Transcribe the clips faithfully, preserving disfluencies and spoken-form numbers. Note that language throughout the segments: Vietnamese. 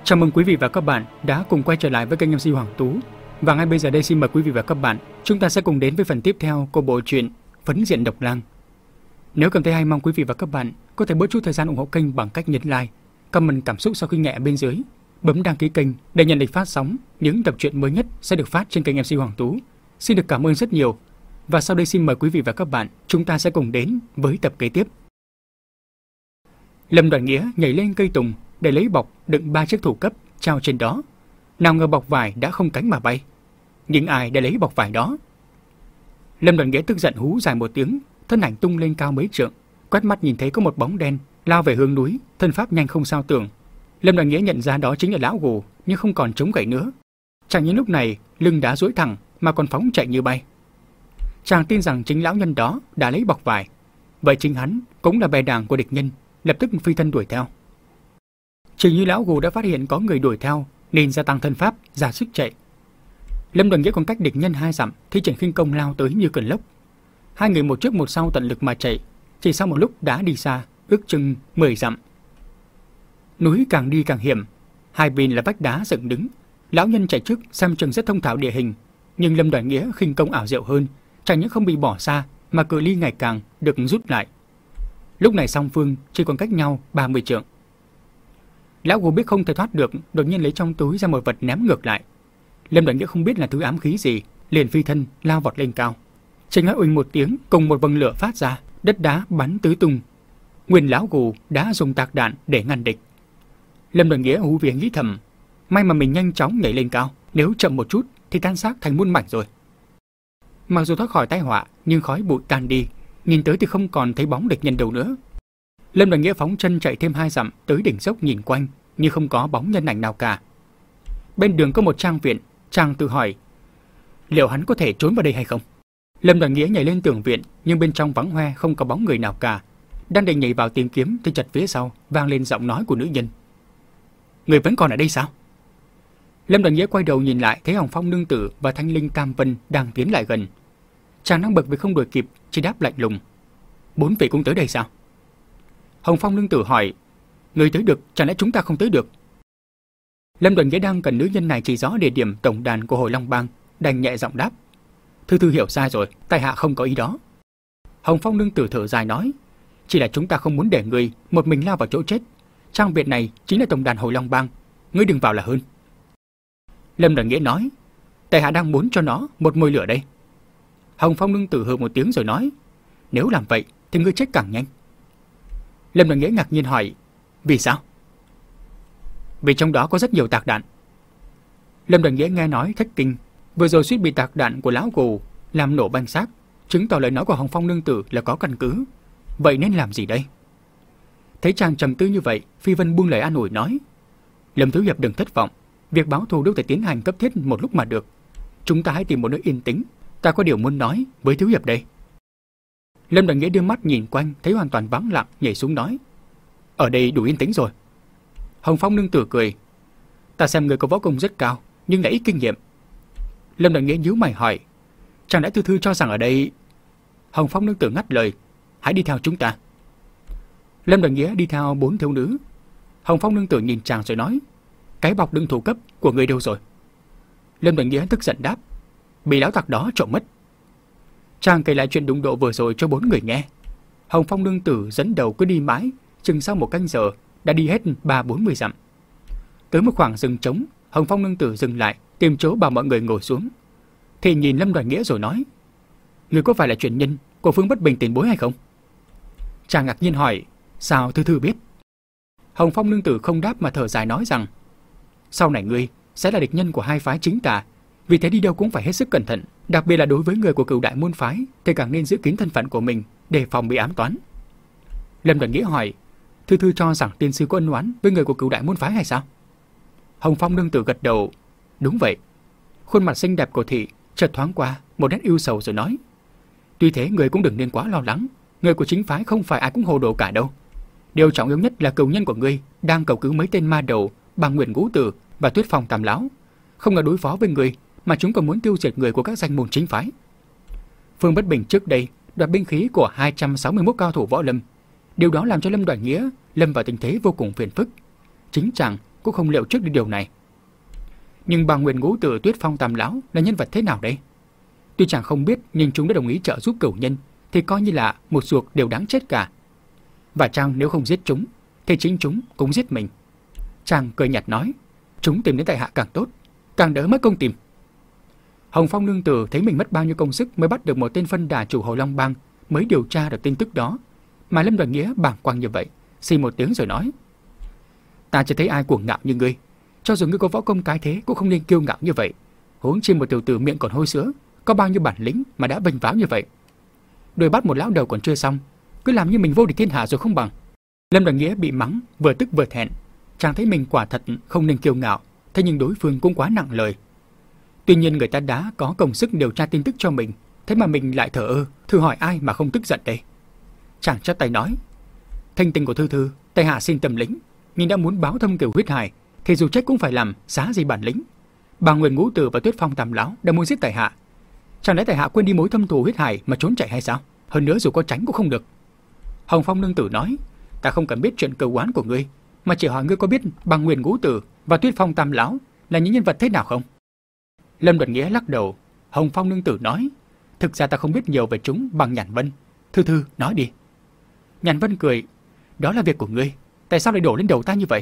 Chào mừng quý vị và các bạn đã cùng quay trở lại với kênh em xê Hoàng Tú. Và ngay bây giờ đây xin mời quý vị và các bạn, chúng ta sẽ cùng đến với phần tiếp theo của bộ truyện Phấn Diện Độc Lang. Nếu cảm thấy hay, mong quý vị và các bạn có thể bớt chút thời gian ủng hộ kênh bằng cách nhấn like, comment cảm xúc sau khi nghe ở bên dưới, bấm đăng ký kênh để nhận lịch phát sóng những tập truyện mới nhất sẽ được phát trên kênh em xê Hoàng Tú. Xin được cảm ơn rất nhiều. Và sau đây xin mời quý vị và các bạn, chúng ta sẽ cùng đến với tập kế tiếp. Lâm Đoàn Nghĩa nhảy lên cây tùng để lấy bọc đựng ba chiếc thủ cấp treo trên đó. Nào ngờ bọc vải đã không cánh mà bay. Nhưng ai đã lấy bọc vải đó? Lâm Đoàn Nghĩa tức giận hú dài một tiếng, thân ảnh tung lên cao mấy trượng, quét mắt nhìn thấy có một bóng đen lao về hướng núi, thân pháp nhanh không sao tưởng. Lâm Đoàn Nghĩa nhận ra đó chính là lão gù, nhưng không còn chống gậy nữa. Chẳng những lúc này lưng đã duỗi thẳng mà còn phóng chạy như bay. Chàng tin rằng chính lão nhân đó đã lấy bọc vải, vậy chính hắn cũng là bè đảng của địch nhân, lập tức phi thân đuổi theo. Chỉ như lão gù đã phát hiện có người đuổi theo nên gia tăng thân pháp, ra sức chạy. Lâm Đoàn Nghĩa còn cách địch nhân hai dặm thì triển khinh công lao tới như cơn lốc. Hai người một trước một sau tận lực mà chạy, chỉ sau một lúc đã đi xa, ước chừng mười dặm. Núi càng đi càng hiểm, hai bên là vách đá dựng đứng. Lão nhân chạy trước xem chừng rất thông thạo địa hình, nhưng Lâm Đoàn Nghĩa khinh công ảo diệu hơn, chẳng những không bị bỏ xa mà cự ly ngày càng được rút lại. Lúc này song phương chỉ còn cách nhau ba mươi trượng. Lão gù biết không thể thoát được, đột nhiên lấy trong túi ra một vật ném ngược lại. Lâm Đoàn Nghĩa không biết là thứ ám khí gì, liền phi thân lao vọt lên cao. Chỉ nghe uỳnh một tiếng, cùng một vầng lửa phát ra, đất đá bắn tứ tung. Nguyên lão gù đã dùng tạc đạn để ngăn địch. Lâm Đoàn Nghĩa hú vía nghĩ thầm, may mà mình nhanh chóng nhảy lên cao, nếu chậm một chút thì tan xác thành muôn mảnh rồi. Mặc dù thoát khỏi tai họa, nhưng khói bụi tan đi, nhìn tới thì không còn thấy bóng địch nhân đâu nữa. Lâm Đoàn Nghĩa phóng chân chạy thêm hai dặm tới đỉnh dốc nhìn quanh, nhưng không có bóng nhân ảnh nào cả. Bên đường có một trang viện, chàng tự hỏi, liệu hắn có thể trốn vào đây hay không? Lâm Đoàn Nghĩa nhảy lên tường viện, nhưng bên trong vắng hoe không có bóng người nào cả. Đang định nhảy vào tìm kiếm thì chợt phía sau vang lên giọng nói của nữ nhân. Người vẫn còn ở đây sao? Lâm Đoàn Nghĩa quay đầu nhìn lại, thấy Hồng Phong nương tử và Thanh Linh Cam Vân đang tiến lại gần. Chàng đang bực vì không đuổi kịp, chỉ đáp lạnh lùng, bốn vị cũng tới đây sao? Hồng Phong nương tử hỏi, người tới được, chẳng lẽ chúng ta không tới được? Lâm Đoàn Nghĩa đang cần nữ nhân này chỉ rõ địa điểm tổng đàn của Hồi Long Bang, đành nhẹ giọng đáp, Thư Thư hiểu sai rồi, tại hạ không có ý đó. Hồng Phong nương tử thở dài nói, chỉ là chúng ta không muốn để người một mình lao vào chỗ chết. Trang viện này chính là tổng đàn Hồi Long Bang, ngươi đừng vào là hơn. Lâm Đoàn Nghĩa nói, tại hạ đang muốn cho nó một mồi lửa đây. Hồng Phong nương tử hừ một tiếng rồi nói, nếu làm vậy thì ngươi chết càng nhanh. Lâm Đoàn Nghĩa ngạc nhiên hỏi, vì sao? Vì trong đó có rất nhiều tạc đạn. Lâm Đoàn Nghĩa nghe nói thất kinh, vừa rồi suýt bị tạc đạn của lão gù làm nổ banh xác, chứng tỏ lời nói của Hồng Phong nương tử là có căn cứ. Vậy nên làm gì đây? Thấy chàng trầm tư như vậy, Phi Vân buông lời an ủi nói, Lâm thiếu hiệp đừng thất vọng, việc báo thù đâu thể tiến hành cấp thiết một lúc mà được. Chúng ta hãy tìm một nơi yên tĩnh, ta có điều muốn nói với thiếu hiệp đây. Lâm Đoàn Nghĩa đưa mắt nhìn quanh, thấy hoàn toàn vắng lặng, nhảy xuống nói, ở đây đủ yên tĩnh rồi. Hồng Phong nương tử cười, ta xem người có võ công rất cao, nhưng lại ít kinh nghiệm. Lâm Đoàn Nghĩa nhíu mày hỏi, chẳng lẽ Thư Thư cho rằng ở đây? Hồng Phong nương tử ngắt lời, hãy đi theo chúng ta. Lâm Đoàn Nghĩa đi theo bốn thiếu nữ. Hồng Phong nương tử nhìn chàng rồi nói, cái bọc đựng thủ cấp của người đâu rồi? Lâm Đoàn Nghĩa tức giận đáp, bị lão tặc đó trộm mất. Chàng kể lại chuyện đụng độ vừa rồi cho bốn người nghe. Hồng Phong nương tử dẫn đầu cứ đi mãi, chừng sau một canh giờ đã đi hết ba bốn mươi dặm. Tới một khoảng rừng trống, Hồng Phong nương tử dừng lại, tìm chỗ bảo mọi người ngồi xuống. Thì nhìn Lâm Đoàn Nghĩa rồi nói, người có phải là truyền nhân của Phương Bất Bình tiền bối hay không? Chàng ngạc nhiên hỏi, sao Thư Thư biết? Hồng Phong nương tử không đáp mà thở dài nói rằng, sau này ngươi sẽ là địch nhân của hai phái chính tà, vì thế đi đâu cũng phải hết sức cẩn thận, đặc biệt là đối với người của Cửu Đại môn phái thì càng nên giữ kín thân phận của mình, đề phòng bị ám toán. Lâm Đoàn Nghĩa hỏi, Thư Thư cho rằng tiên sư có ân oán với người của Cửu Đại môn phái hay sao? Hồng Phong nương tử gật đầu, đúng vậy. Khuôn mặt xinh đẹp của thị chợt thoáng qua một nét ưu sầu rồi nói, tuy thế người cũng đừng nên quá lo lắng, người của chính phái không phải ai cũng hồ đồ cả đâu. Điều trọng yếu nhất là cừu nhân của ngươi đang cầu cứu mấy tên ma đầu bằng Nguyện Ngũ Tử và Tuyết Phong Tam Lão, không ngờ đối phó với người mà chúng còn muốn tiêu diệt người của các danh môn chính phái. Phương Bất Bình trước đây đoạt binh khí của hai trăm sáu mươi mốt cao thủ võ lâm, điều đó làm cho Lâm Đoàn Nghĩa lâm vào tình thế vô cùng phiền phức. Chính chàng cũng không liệu trước được điều này. Nhưng bà Nguyên Ngũ Tử, Tuyết Phong Tam lão là nhân vật thế nào đây? Tuy chàng không biết, nhưng chúng đã đồng ý trợ giúp cửu nhân, thì coi như là một ruột đều đáng chết cả. Và chàng nếu không giết chúng, thì chính chúng cũng giết mình. Chàng cười nhạt nói, chúng tìm đến tại hạ càng tốt, càng đỡ mất công tìm. Hồng Phong nương tử thấy mình mất bao nhiêu công sức mới bắt được một tên phân đà chủ Hồi Long Bang, mới điều tra được tin tức đó, mà Lâm Đoàn Nghĩa bàng quang như vậy, xì một tiếng rồi nói, ta chưa thấy ai cuồng ngạo như ngươi, cho dù ngươi có võ công cái thế cũng không nên kiêu ngạo như vậy. Huống chi một tiểu tử miệng còn hôi sữa, có bao nhiêu bản lĩnh mà đã vênh váo như vậy. Đuổi bắt một lão đầu còn chưa xong, cứ làm như mình vô địch thiên hạ rồi không bằng. Lâm Đoàn Nghĩa bị mắng, vừa tức vừa thẹn. Chàng thấy mình quả thật không nên kiêu ngạo, thế nhưng đối phương cũng quá nặng lời. Tuy nhiên người ta đã có công sức điều tra tin tức cho mình, thế mà mình lại thờ ơ, thử hỏi ai mà không tức giận đây. Chàng chắp tay nói, thanh tình của Thư Thư, tại hạ xin tâm lĩnh, nhưng đã muốn báo thâm cửu huyết hải, thì dù chết cũng phải làm, xá gì bản lĩnh. Bà Nguyên Ngũ Tử và Tuyết Phong Tam lão đã muốn giết tại hạ, chẳng lẽ tại hạ quên đi mối thâm thù huyết hải mà trốn chạy hay sao? Hơn nữa dù có tránh cũng không được. Hồng Phong nương tử nói, ta không cần biết chuyện cửu oán của ngươi, mà chỉ hỏi ngươi có biết bà Nguyên Ngũ Tử và Tuyết Phong Tam lão là những nhân vật thế nào không? Lâm Đoàn Nghĩa lắc đầu. Hồng Phong nương tử nói, thực ra ta không biết nhiều về chúng bằng Nhàn Vân. Thư Thư nói đi. Nhàn Vân cười, đó là việc của ngươi, tại sao lại đổ lên đầu ta như vậy?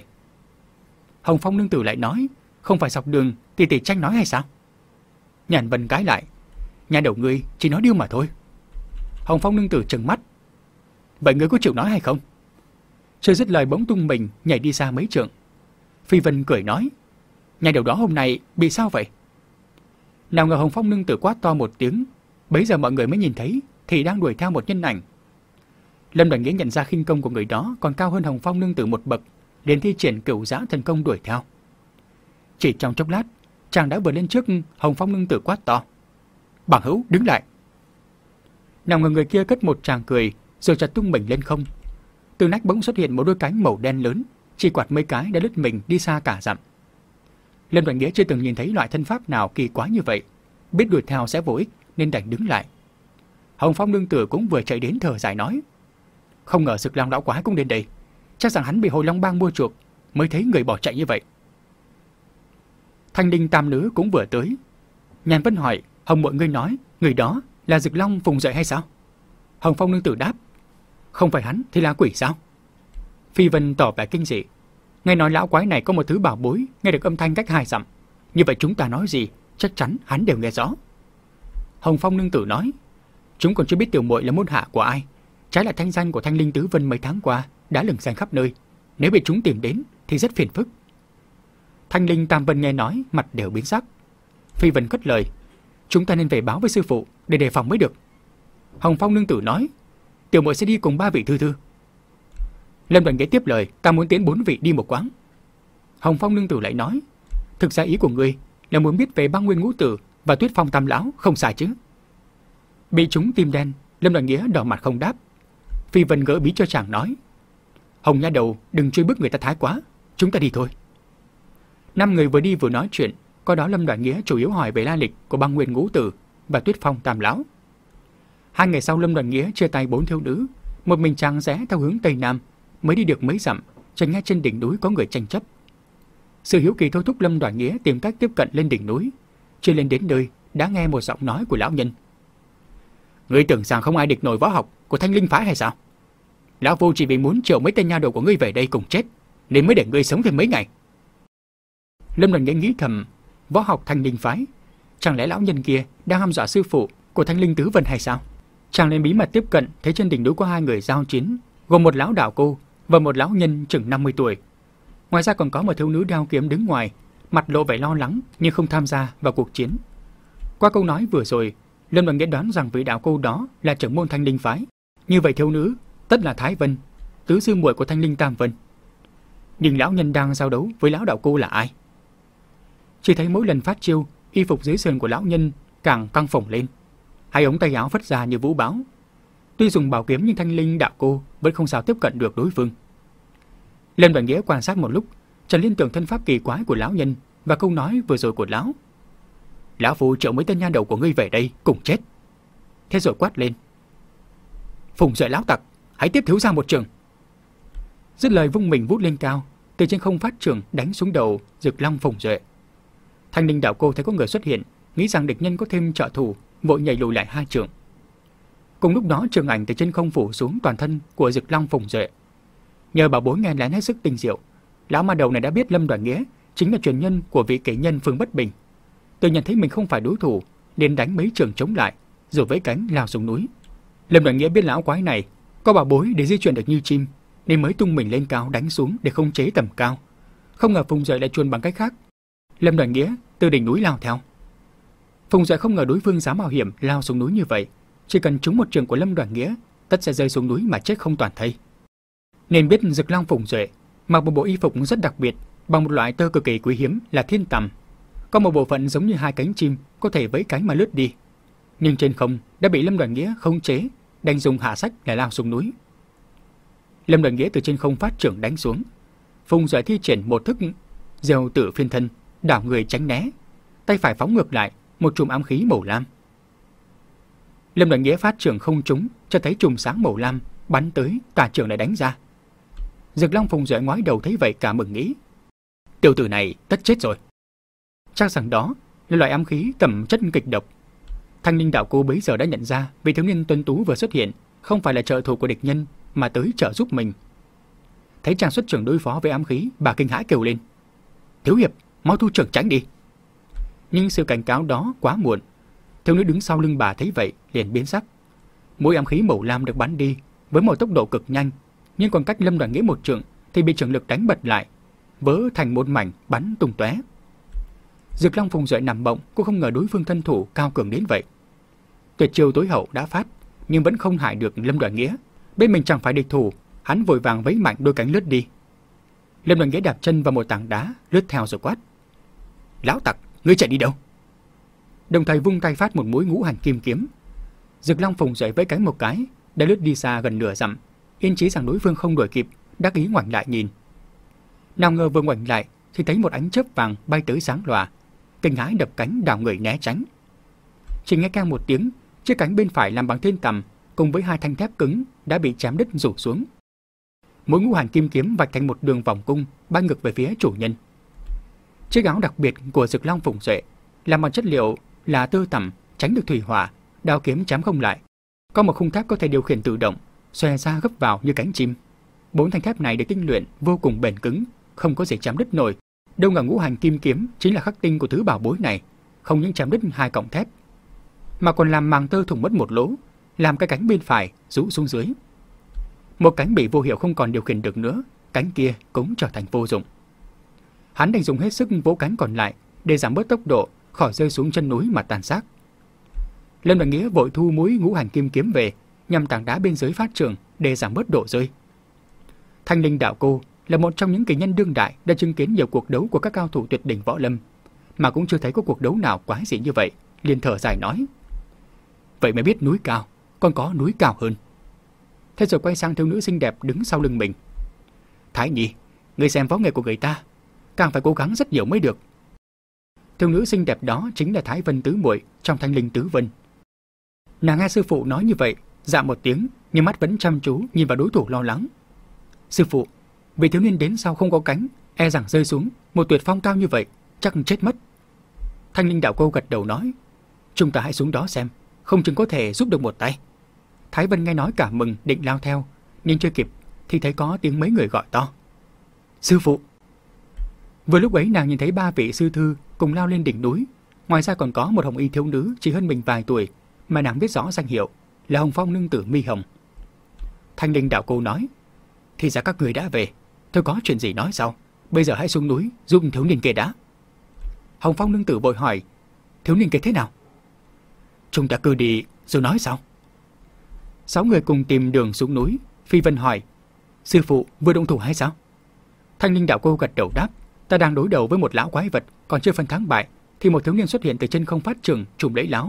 Hồng Phong nương tử lại nói, không phải dọc đường tỷ tỷ tranh nói hay sao? Nhàn Vân cãi lại, nhà đầu ngươi chỉ nói điêu mà thôi. Hồng Phong nương tử trừng mắt, vậy ngươi có chịu nói hay không? Chưa dứt lời bỗng tung mình nhảy đi xa mấy trượng. Phi Vân cười nói, nhà đầu đó hôm nay bị sao vậy? Nào ngờ Hồng Phong nương tử quát to một tiếng, bấy giờ mọi người mới nhìn thấy thì đang đuổi theo một nhân ảnh. Lâm Đoàn Nghĩa nhận ra khinh công của người đó còn cao hơn Hồng Phong nương tử một bậc, liền thi triển cửu giã thần công đuổi theo. Chỉ trong chốc lát, chàng đã vượt lên trước Hồng Phong nương tử quát to, bằng hữu đứng lại. Nào ngờ người kia cất một tràng cười rồi chợt tung mình lên không. Từ nách bỗng xuất hiện một đôi cánh màu đen lớn, chỉ quạt mấy cái đã lướt mình đi xa cả dặm. Lâm Đoàn Nghĩa chưa từng nhìn thấy loại thân pháp nào kỳ quái như vậy, biết đuổi theo sẽ vô ích nên đành đứng lại. Hồng Phong nương tử cũng vừa chạy đến thở dài nói, không ngờ Sực Long lão quái cũng đến đây, chắc rằng hắn bị Hồi Long Bang mua chuộc mới thấy người bỏ chạy như vậy. Thanh Đinh tam nữ cũng vừa tới. Nhàn Vân hỏi, Hồng muội ngươi nói người đó là Sực Long Phùng Duệ hay sao? Hồng Phong nương tử đáp, không phải hắn thì là quỷ sao? Phi Vân tỏ vẻ kinh dị, nghe nói lão quái này có một thứ bảo bối nghe được âm thanh cách hai dặm, như vậy chúng ta nói gì chắc chắn hắn đều nghe rõ. Hồng Phong nương tử nói, chúng còn chưa biết tiểu muội là môn hạ của ai, trái lại thanh danh của Thanh Linh Tứ Vân mấy tháng qua đã lừng danh khắp nơi, nếu bị chúng tìm đến thì rất phiền phức. Thanh Linh Tam Vân nghe nói mặt đều biến sắc. Phi Vân cất lời, chúng ta nên về báo với sư phụ để đề phòng mới được. Hồng Phong nương tử nói, tiểu muội sẽ đi cùng ba vị Thư Thư. Lâm Đoàn Nghĩa tiếp lời, ta muốn tiến bốn vị đi một quãng. Hồng Phong nương tử lại nói, thực ra ý của ngươi là muốn biết về Băng Nguyên Ngũ Tử và Tuyết Phong Tam lão, không sai chứ? Bị chúng tim đen, Lâm Đoàn Nghĩa đỏ mặt không đáp. Phi Vân gỡ bí cho chàng nói, Hồng nha đầu đừng truy bức người ta thái quá, chúng ta đi thôi. Năm người vừa đi vừa nói chuyện, có đó Lâm Đoàn Nghĩa chủ yếu hỏi về la lịch của Băng Nguyên Ngũ Tử và Tuyết Phong Tam lão. Hai ngày sau Lâm Đoàn Nghĩa chia tay bốn thiếu nữ, một mình chàng rẽ theo hướng tây nam, mới đi được mấy dặm, chợt nghe trên đỉnh núi có người tranh chấp. Sự hiếu kỳ thôi thúc Lâm Đoàn Nghĩa tìm cách tiếp cận lên đỉnh núi. Chưa lên đến nơi, đã nghe một giọng nói của lão nhân. Ngươi tưởng rằng không ai địch nổi võ học của Thanh Linh phái hay sao? Lão phu chỉ vì muốn triệu mấy tên nha đầu của ngươi về đây cùng chết, nên mới để ngươi sống thêm mấy ngày. Lâm Đoàn Nghĩa nghĩ thầm, võ học Thanh Linh phái, chẳng lẽ lão nhân kia đang hăm dọa sư phụ của Thanh Linh Tứ Vân hay sao? Chàng lên bí mật tiếp cận, thấy trên đỉnh núi có hai người giao chiến, gồm một lão đạo cô và một lão nhân chừng năm mươi tuổi. Ngoài ra còn có một thiếu nữ đao kiếm đứng ngoài, mặt lộ vẻ lo lắng nhưng không tham gia vào cuộc chiến. Qua câu nói vừa rồi, Lâm Đoàn Nghĩa đoán rằng vị đạo cô đó là trưởng môn Thanh Linh phái. Như vậy thiếu nữ tất là Thái Vân, tứ sư muội của Thanh Linh Tam Vân. Nhưng lão nhân đang giao đấu với lão đạo cô là ai? Chỉ thấy mỗi lần phát chiêu, y phục dưới sườn của lão nhân càng căng phồng lên, hai ống tay áo phất ra như vũ bão. Tuy dùng bảo kiếm nhưng Thanh Linh đạo cô vẫn không sao tiếp cận được đối phương. Lâm Đoàn Nghĩa quan sát một lúc, chợt liên tưởng thân pháp kỳ quái của lão nhân và câu nói vừa rồi của lão. Lão phu triệu mấy tên nha đầu của ngươi về đây cùng chết. Thế rồi quát lên, Phùng Duệ lão tặc, hãy tiếp thiếu ra một trường. Dứt lời vung mình vút lên cao, từ trên không phát trường đánh xuống đầu Dực Long Phùng Duệ. Thanh Linh đạo cô thấy có người xuất hiện, nghĩ rằng địch nhân có thêm trợ thủ, vội nhảy lùi lại hai trượng. Cùng lúc đó trường ảnh từ trên không phủ xuống toàn thân của Dực Long Phùng Duệ. Nhờ bảo bối nghe lén hết sức tinh diệu, lão ma đầu này đã biết Lâm Đoàn Nghĩa chính là truyền nhân của vị kỷ nhân Phương Bất Bình. Tự nhận thấy mình không phải đối thủ, nên đánh mấy trường chống lại, rồi với cánh lao xuống núi. Lâm Đoàn Nghĩa biết lão quái này có bảo bối để di chuyển được như chim, nên mới tung mình lên cao đánh xuống để khống chế tầm cao. Không ngờ Phùng Duệ lại chuồn bằng cách khác. Lâm Đoàn Nghĩa từ đỉnh núi lao theo. Phùng Duệ không ngờ đối phương dám mạo hiểm lao xuống núi như vậy, chỉ cần trúng một trường của Lâm Đoàn Nghĩa, tất sẽ rơi xuống núi mà chết không toàn thây. Nên biết Dực Long Phùng Duệ mặc một bộ y phục rất đặc biệt, bằng một loại tơ cực kỳ quý hiếm là thiên tằm, có một bộ phận giống như hai cánh chim có thể vẫy cánh mà lướt đi. Nhưng trên không đã bị Lâm Đoàn Nghĩa khống chế, đành dùng hạ sách để lao xuống núi. Lâm Đoàn Nghĩa từ trên không phát trưởng đánh xuống. Phùng Duệ thi triển một thức diều tử phiên thân, đảo người tránh né, tay phải phóng ngược lại một chùm ám khí màu lam. Lâm Đoàn Nghĩa phát trưởng không trúng, cho thấy chùm sáng màu lam bắn tới, tà trưởng lại đánh ra. Dực Long Phùng Duệ ngoái đầu thấy vậy cả mừng nghĩ, tiểu tử này tất chết rồi. Chắc rằng đó là loại ám khí tầm chất kịch độc. Thanh Linh đạo cô bấy giờ đã nhận ra vị thiếu niên tuấn tú vừa xuất hiện không phải là trợ thủ của địch nhân mà tới trợ giúp mình. Thấy chàng xuất trưởng đối phó với ám khí, bà kinh hãi kêu lên, thiếu hiệp, mau thu trưởng tránh đi. Nhưng sự cảnh cáo đó quá muộn. Thiếu nữ đứng sau lưng bà thấy vậy liền biến sắc. Mũi ám khí màu lam được bắn đi với một tốc độ cực nhanh, nhưng còn cách Lâm Đoàn Nghĩa một trượng thì bị trường lực đánh bật lại, vỡ thành một mảnh bắn tung tóe. Dực Long Phùng Duệ nằm bỗng, cũng không ngờ đối phương thân thủ cao cường đến vậy. Tuyệt chiêu tối hậu đã phát, nhưng vẫn không hại được Lâm Đoàn Nghĩa. Bên mình chẳng phải địch thủ, hắn vội vàng vẫy mạnh đôi cánh lướt đi. Lâm Đoàn Nghĩa đạp chân vào một tảng đá, lướt theo rồi quát, lão tặc, ngươi chạy đi đâu? Đồng thời vung tay phát một mũi ngũ hành kim kiếm. Dực Long Phùng Duệ vẫy cánh một cái, đã lướt đi xa gần nửa dặm, yên chí rằng đối phương không đuổi kịp, đắc ý ngoảnh lại nhìn. Nào ngờ vừa ngoảnh lại thì thấy một ánh chớp vàng bay tới sáng lòa, kinh hãi đập cánh đảo người né tránh. Chỉ nghe keng một tiếng, chiếc cánh bên phải làm bằng thiên tằm cùng với hai thanh thép cứng đã bị chém đứt rủ xuống. Mũi ngũ hành kim kiếm vạch thành một đường vòng cung bay ngược về phía chủ nhân. Chiếc áo đặc biệt của Dực Long Phùng Duệ làm bằng chất liệu là tơ tằm, tránh được thủy hỏa, đao kiếm chém không lại. Có một khung thép có thể điều khiển tự động, xòe ra gấp vào như cánh chim. Bốn thanh thép này được tinh luyện vô cùng bền cứng, không có gì chém đứt nổi. Đâu ngờ ngũ hành kim kiếm chính là khắc tinh của thứ bảo bối này, không những chém đứt hai cọng thép, mà còn làm màng tơ thủng mất một lỗ, làm cái cánh bên phải rũ xuống dưới. Một cánh bị vô hiệu không còn điều khiển được nữa, cánh kia cũng trở thành vô dụng. Hắn đành dùng hết sức vỗ cánh còn lại để giảm bớt tốc độ, khỏi rơi xuống chân núi mà tàn xác. Lâm Đoàn Nghĩa vội thu mũi ngũ hành kim kiếm về, nhằm tảng đá bên dưới phát trường để giảm bớt độ rơi. Thanh Linh đạo cô là một trong những kỳ nhân đương đại đã chứng kiến nhiều cuộc đấu của các cao thủ tuyệt đỉnh võ lâm, mà cũng chưa thấy có cuộc đấu nào quái dị như vậy, liền thở dài nói, vậy mới biết núi cao, còn có núi cao hơn. Thế rồi quay sang thiếu nữ xinh đẹp đứng sau lưng mình, Thái Nhi, người xem võ nghệ của người ta, càng phải cố gắng rất nhiều mới được. Thiếu nữ xinh đẹp đó chính là Thái Vân tứ muội trong Thanh Linh tứ vân. Nàng nghe sư phụ nói như vậy, dạ một tiếng, nhưng mắt vẫn chăm chú nhìn vào đối thủ lo lắng. Sư phụ, vị thiếu niên đến sau không có cánh, e rằng rơi xuống một tuyệt phong cao như vậy, chắc chết mất. Thanh Linh đạo cô gật đầu nói, chúng ta hãy xuống đó xem, không chừng có thể giúp được một tay. Thái Vân nghe nói cả mừng định lao theo, nhưng chưa kịp thì thấy có tiếng mấy người gọi to, sư phụ. Vừa lúc ấy nàng nhìn thấy ba vị sư thư cùng lao lên đỉnh núi, ngoài ra còn có một hồng y thiếu nữ chỉ hơn mình vài tuổi, mà nàng biết rõ danh hiệu là Hồng Phong nương tử Mi Hồng. Thanh Linh đạo cô nói, thì ra các người đã về, tôi có chuyện gì nói sau, bây giờ hãy xuống núi giúp thiếu niên kia đã. Hồng Phong nương tử vội hỏi, thiếu niên kia thế nào? Chúng ta cứ đi rồi nói sau. Sáu người cùng tìm đường xuống núi. Phi Vân hỏi, sư phụ vừa động thủ hay sao? Thanh Linh đạo cô gật đầu đáp, ta đang đối đầu với một lão quái vật, còn chưa phân thắng bại thì một thiếu niên xuất hiện từ chân không phát trường trùm lấy lão,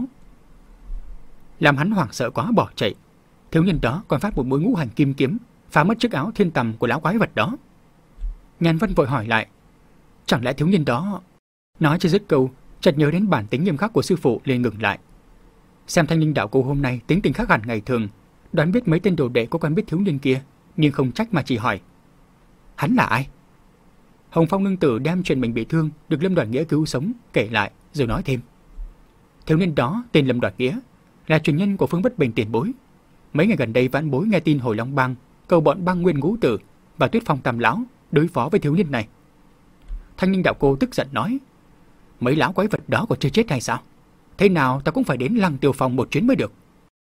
làm hắn hoảng sợ quá bỏ chạy. Thiếu niên đó còn phát một mũi ngũ hành kim kiếm phá mất chiếc áo thiên tầm của lão quái vật đó. Nhàn Vân vội hỏi lại, chẳng lẽ thiếu niên đó... Nói chưa dứt câu, chợt nhớ đến bản tính nghiêm khắc của sư phụ liền ngừng lại. Xem Thanh Linh đạo cô hôm nay tính tình khác hẳn ngày thường, đoán biết mấy tên đồ đệ có quen biết thiếu niên kia, nhưng không trách mà chỉ hỏi, hắn là ai? Hồng Phong nương tử đem chuyện mình bị thương được Lâm Đoàn Nghĩa cứu sống kể lại, rồi nói thêm. Thiếu niên đó tên Lâm Đoàn Nghĩa, là truyền nhân của Phương Bất Bình tiền bối. Mấy ngày gần đây vãn bối nghe tin Hồi Long Bang cầu bọn Băng Nguyên Ngũ Tử và Tuyết Phong Tam lão đối phó với thiếu niên này. Thanh Ninh đạo cô tức giận nói, mấy lão quái vật đó còn chưa chết hay sao? Thế nào ta cũng phải đến Lăng Tiêu Phong một chuyến mới được.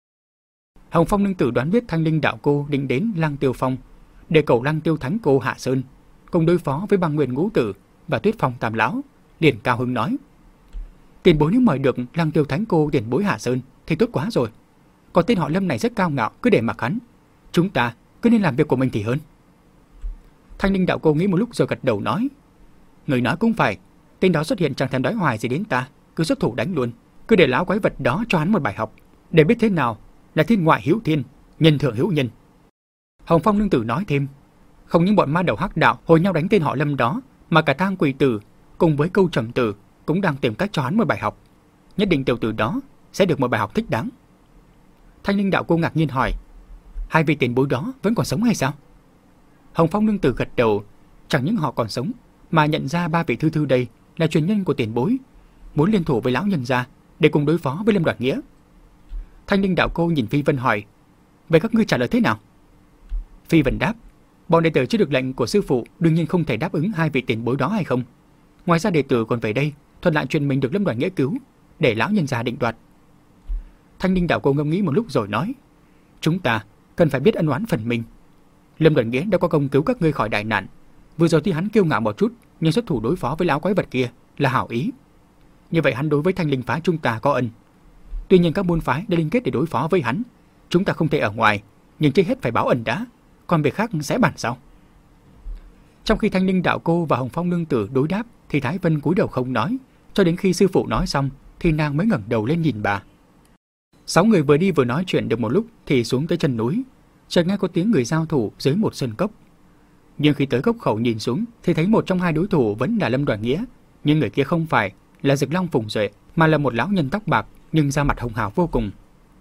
Hồng Phong nương tử đoán biết Thanh Ninh đạo cô định đến Lăng Tiêu Phong để cầu Lăng Tiêu Thánh cô hạ sơn, cùng đối phó với Băng Nguyên Ngũ Tử và Tuyết Phong Tam lão, liền cao hứng nói, tiền bối nếu mời được Lăng Tiêu Thánh cô tiền bối hạ sơn thì tốt quá rồi. Còn tên họ Lâm này rất cao ngạo, cứ để mặc hắn. Chúng ta cứ nên làm việc của mình thì hơn. Thanh Ninh đạo cô nghĩ một lúc rồi gật đầu nói, người nói cũng phải, tên đó xuất hiện chẳng thèm đói hoài gì đến ta, cứ xuất thủ đánh luôn, cứ để lão quái vật đó cho hắn một bài học, để biết thế nào là thiên ngoại hữu thiên, nhân thượng hữu nhân. Hồng Phong nương tử nói thêm, không những bọn ma đầu hắc đạo hồi nhau đánh tên họ Lâm đó, mà cả Thang Quỷ Tử cùng với Câu Trầm Tử cũng đang tìm cách cho hắn một bài học. Nhất định tiểu tử đó sẽ được một bài học thích đáng. Thanh Ninh đạo cô ngạc nhiên hỏi, hai vị tiền bối đó vẫn còn sống hay sao? Hồng Phong nương tử gật đầu, chẳng những họ còn sống mà nhận ra ba vị thư thư đây là truyền nhân của tiền bối, muốn liên thủ với lão nhân gia để cùng đối phó với Lâm Đoàn Nghĩa. Thanh Ninh đạo cô nhìn Phi Vân hỏi, vậy các ngươi trả lời thế nào? Phi Vân đáp, bọn đệ tử chưa được lệnh của sư phụ đương nhiên không thể đáp ứng hai vị tiền bối đó hay không. Ngoài ra đệ tử còn về đây thuật lại chuyện mình được Lâm Đoàn Nghĩa cứu, để lão nhân gia định đoạt. Thanh Ninh đạo cô ngẫm nghĩ một lúc rồi nói, chúng ta cần phải biết ân oán phần mình. Lâm Đoàn Nghĩa đã có công cứu các ngươi khỏi đại nạn, vừa rồi thì hắn kiêu ngạo một chút, nhưng xuất thủ đối phó với lão quái vật kia là hảo ý. Như vậy hắn đối với Thanh Linh phái chúng ta có ân. Tuy nhiên các môn phái đã liên kết để đối phó với hắn, chúng ta không thể ở ngoài, nhưng trước hết phải báo ân đã, còn việc khác sẽ bàn sau. Trong khi Thanh Ninh đạo cô và Hồng Phong nương tử đối đáp thì Thái Vân cúi đầu không nói, cho đến khi sư phụ nói xong thì nàng mới ngẩng đầu lên nhìn bà. Sáu người vừa đi vừa nói chuyện được một lúc thì xuống tới chân núi, chợt nghe có tiếng người giao thủ dưới một sân cốc. Nhưng khi tới cốc khẩu nhìn xuống thì thấy một trong hai đối thủ vẫn là Lâm Đoàn Nghĩa, nhưng người kia không phải là Dực Long Phùng Duệ mà là một lão nhân tóc bạc nhưng da mặt hồng hào vô cùng.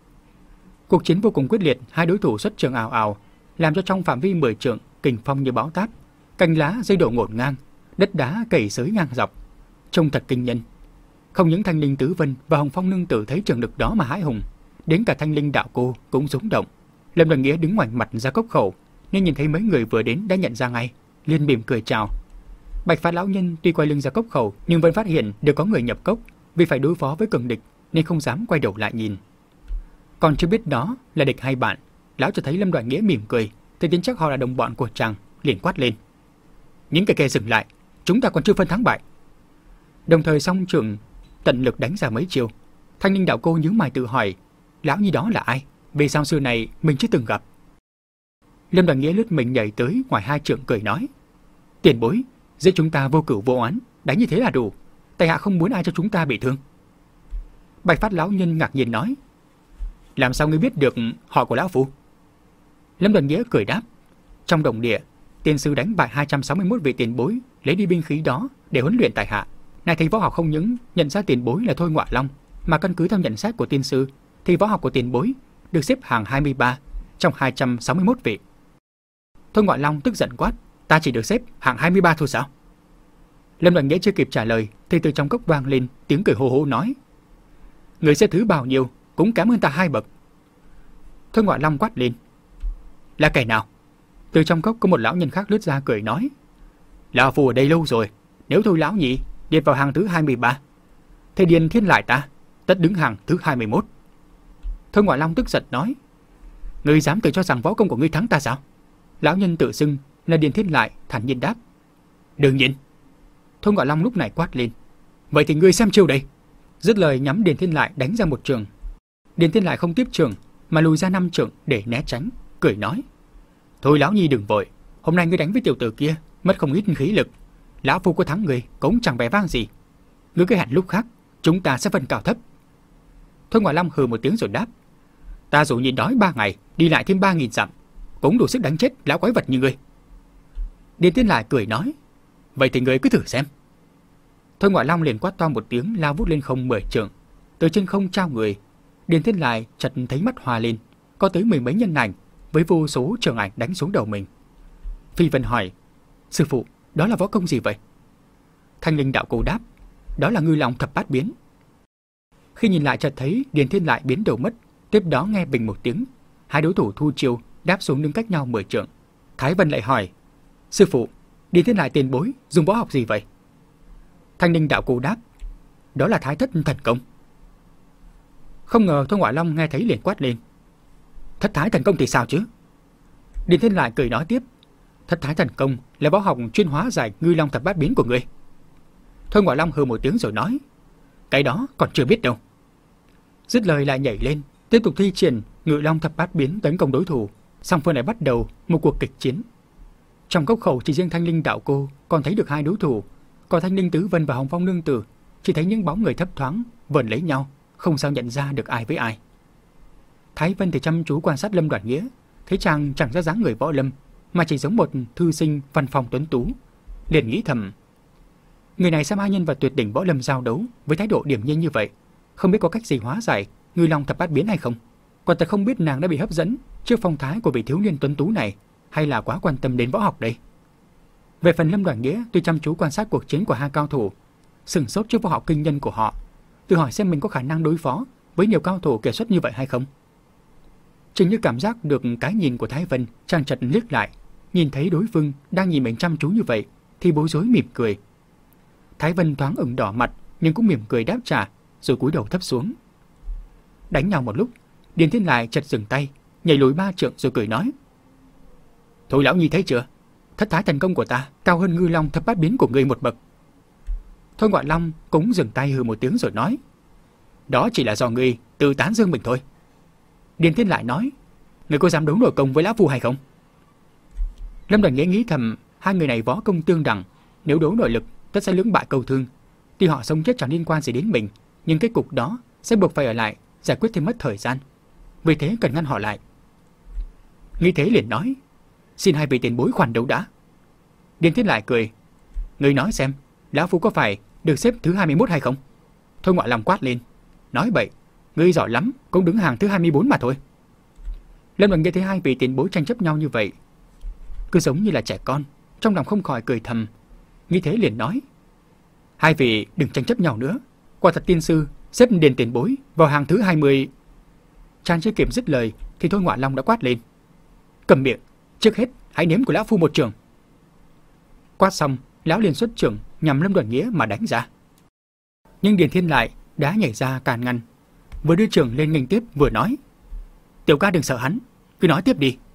Cuộc chiến vô cùng quyết liệt, hai đối thủ xuất trường ào ào, làm cho trong phạm vi mười trượng kình phong như bão táp, cành lá dây đổ ngổn ngang, đất đá cày xới ngang dọc, trông thật kinh nhân. Không những Thanh Linh Tứ Vân và Hồng Phong nương tử thấy trường lực đó mà hãi hùng, đến cả Thanh Linh đạo cô cũng rúng động. Lâm Đoàn Nghĩa đứng ngoảnh mặt ra cốc khẩu, nên nhìn thấy mấy người vừa đến đã nhận ra ngay, liền mỉm cười chào. Bạch Phát lão nhân tuy quay lưng ra cốc khẩu nhưng vẫn phát hiện được có người nhập cốc, vì phải đối phó với cường địch nên không dám quay đầu lại nhìn. Còn chưa biết đó là địch hay bạn, lão cho thấy Lâm Đoàn Nghĩa mỉm cười, thì tin chắc họ là đồng bọn của chàng, liền quát lên: những kẻ kia dừng lại, chúng ta còn chưa phân thắng bại. Đồng thời song trường tận lực đánh ra mấy chiêu. Thanh Linh đạo cô nhíu mày tự hỏi, lão nhi đó là ai? Vì sao xưa này mình chưa từng gặp? Lâm Đoàn Nghĩa lướt mình nhảy tới ngoài hai trượng cười nói: tiền bối, giữa chúng ta vô cửu vô oán, đánh như thế là đủ. Tại hạ không muốn ai cho chúng ta bị thương. Bạch Phát lão nhân ngạc nhiên nói: làm sao ngươi biết được họ của lão phu? Lâm Đoàn Nghĩa cười đáp: trong đồng địa, tiên sư đánh bại hai trăm sáu mươi mốt vị tiền bối, lấy đi binh khí đó để huấn luyện tại hạ. Nay thấy võ học không những nhận ra tiền bối là Thôi Ngọa Long, mà căn cứ theo nhận xét của tiên sư thì võ học của tiền bối được xếp hạng hai mươi ba trong hai trăm sáu mươi mốt vị. Thôi Ngọa Long tức giận quát: ta chỉ được xếp hạng hai mươi ba thôi sao? Lâm Đoàn Nghĩa chưa kịp trả lời thì từ trong cốc vang lên tiếng cười hô hô nói: người xếp thứ bao nhiêu cũng kém hơn ta hai bậc. Thôi Ngọa Long quát lên: là kẻ nào? Từ trong cốc có một lão nhân khác lướt ra cười nói: lão phu ở đây lâu rồi, nếu Thôi lão nhị điền vào hàng thứ hai mươi ba, thế điền thiên lại ta tất đứng hàng thứ hai mươi mốt. Thôi Ngọa Long tức giận nói: ngươi dám tự cho rằng võ công của ngươi thắng ta sao? Lão nhân tự xưng là Điền Thiên Lại thản nhiên đáp: đương nhiên. Thôi Ngọa Long lúc này quát lên: vậy thì ngươi xem chiêu đây. Dứt lời nhắm Điền Thiên Lại đánh ra một trường. Điền Thiên Lại không tiếp trường mà lùi ra năm trượng để né tránh, cười nói: thôi lão nhi đừng vội, hôm nay ngươi đánh với tiểu tử kia mất không ít khí lực, lão phu có thắng ngươi cũng chẳng vẻ vang gì. Ngươi cứ hẹn lúc khác, chúng ta sẽ phân cao thấp. Thôi Ngọa Long hừ một tiếng rồi đáp: ta dù nhịn đói ba ngày, đi lại thêm ba nghìn dặm, cũng đủ sức đánh chết lão quái vật như ngươi. Điền Thiên Lại cười nói: vậy thì ngươi cứ thử xem. Thôi Ngọa Long liền quát to một tiếng, lao vút lên không mười trượng, từ trên không trao người. Điền Thiên Lại chợt thấy mắt hòa lên, có tới mười mấy nhân ảnh với vô số trường ảnh đánh xuống đầu mình. Phi Vân hỏi: sư phụ, đó là võ công gì vậy? Thanh Linh đạo cô đáp, đó là Ngư Long thập bát biến. Khi nhìn lại chợt thấy Điền Thiên Lại biến đầu mất, tiếp đó nghe bình một tiếng, hai đối thủ thu chiêu đáp xuống đứng cách nhau mười trượng. Thái Vân lại hỏi, sư phụ, Điền Thiên Lại tiền bối dùng võ học gì vậy? Thanh Linh đạo cô đáp, đó là Thái Thất thần công. Không ngờ Thôi Ngọa Long nghe thấy liền quát lên, Thất Thái thần công thì sao chứ? Điền Thiên Lại cười nói tiếp, Thất Thái thần công là võ học chuyên hóa giải Ngư Long thập bát biến của ngươi. Thôi Ngọa Long hừ một tiếng rồi nói, cái đó còn chưa biết đâu. Dứt lời lại nhảy lên, tiếp tục thi triển Ngự Long thập bát biến tấn công đối thủ. Song phương lại bắt đầu một cuộc kịch chiến. Trong cốc khẩu chỉ riêng Thanh Linh đạo cô còn thấy được hai đối thủ, còn Thanh Linh Tứ Vân và Hồng Phong nương tử chỉ thấy những bóng người thấp thoáng vờn lấy nhau, không sao nhận ra được ai với ai. Thái Vân thì chăm chú quan sát Lâm Đoản Nghĩa, thấy chàng chẳng ra dáng người võ lâm, mà chỉ giống một thư sinh văn phòng tuấn tú, liền nghĩ thầm, người này xem hai nhân vật tuyệt đỉnh võ lâm giao đấu với thái độ điềm nhiên như vậy, không biết có cách gì hóa giải Ngư Long thập bát biến hay không. Quả thật không biết nàng đã bị hấp dẫn trước phong thái của vị thiếu niên tuấn tú này, hay là quá quan tâm đến võ học đây. Về phần Lâm Đoản Nghĩa, tuy chăm chú quan sát cuộc chiến của hai cao thủ, sừng sốt trước võ học kinh nhân của họ, tự hỏi xem mình có khả năng đối phó với nhiều cao thủ kiệt xuất như vậy hay không. Chừng như cảm giác được cái nhìn của Thái Vân, chàng chợt liếc lại, nhìn thấy đối phương đang nhìn mình chăm chú như vậy, thì bối rối mỉm cười. Thái Vân thoáng ửng đỏ mặt, nhưng cũng mỉm cười đáp trả, rồi cúi đầu thấp xuống. Đánh nhau một lúc, Điền Thiên Lại chợt dừng tay, nhảy lùi ba trượng rồi cười nói, Thôi lão nhi thấy chưa, Thất Thái thần công của ta cao hơn Ngư Long thập bát biến của ngươi một bậc. Thôi Ngọa Long cũng dừng tay hừ một tiếng rồi nói, đó chỉ là do ngươi tự tán dương mình thôi. Điền Thiên Lại nói, ngươi có dám đấu nội công với lão phu hay không? Lâm Đoản Nghĩa nghĩ thầm, hai người này võ công tương đẳng, nếu đấu nội lực tất sẽ lưỡng bại câu thương. Tuy họ sống chết chẳng liên quan gì đến mình, nhưng kết cục đó sẽ buộc phải ở lại giải quyết thêm mất thời gian, vì thế cần ngăn họ lại. Nghĩ thế liền nói, xin hai vị tiền bối khoan đấu đã. Điền Thiên Lại cười, ngươi nói xem, lão phu có phải được xếp thứ hai mươi mốt hay không? Thôi Ngọa Long quát lên, nói bậy, ngươi giỏi lắm cũng đứng hàng thứ hai mươi bốn mà thôi. Lâm Đoản Nghĩa thấy hai vị tiền bối tranh chấp nhau như vậy, cứ giống như là trẻ con, trong lòng không khỏi cười thầm. Nghĩ thế liền nói, hai vị đừng tranh chấp nhau nữa, quả thật tiên sư xếp Điền tiền bối vào hàng thứ hai mươi. Chàng chưa kịp dứt lời thì Thôi Ngọa Long đã quát lên, cầm miệng, trước hết hãy nếm của lão phu một trường. Quát xong, lão liền xuất trường nhằm Lâm Đoản Nghĩa mà đánh ra. Nhưng Điền Thiên Lại đã nhảy ra cản ngăn, vừa đưa trường lên nghênh tiếp vừa nói, tiểu ca đừng sợ hắn, cứ nói tiếp đi.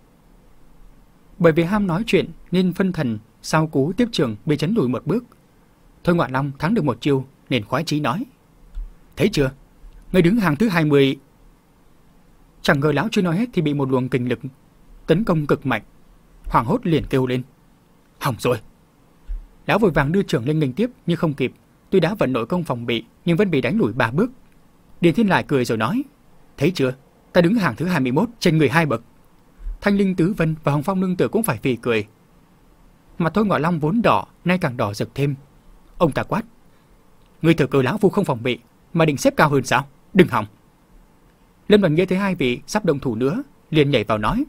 Bởi vì ham nói chuyện nên phân thần, sau cú tiếp trường bị chấn lùi một bước. Thôi Ngọa Long thắng được một chiêu nên khoái chí nói, thấy chưa, người đứng hàng thứ hai mươi. Chẳng ngờ lão chưa nói hết thì bị một luồng kình lực tấn công cực mạnh, hoảng hốt liền kêu lên, hỏng rồi. Lão vội vàng đưa trưởng lên nghênh tiếp nhưng không kịp, tuy đã vận nội công phòng bị nhưng vẫn bị đánh lùi ba bước. Điền Thiên Lại cười rồi nói, thấy chưa, ta đứng hàng thứ hai mươi mốt trên người hai bậc. Thanh Linh Tứ Vân và Hồng Phong nương tử cũng phải phì cười. Mà Thôi Ngọa Long vốn đỏ nay càng đỏ rực thêm. Ông ta quát, ngươi thừa cơ lão phu không phòng bị mà định xếp cao hơn sao? Đừng hòng. Lâm Đoản Nghĩa thấy hai vị sắp động thủ nữa, liền nhảy vào nói,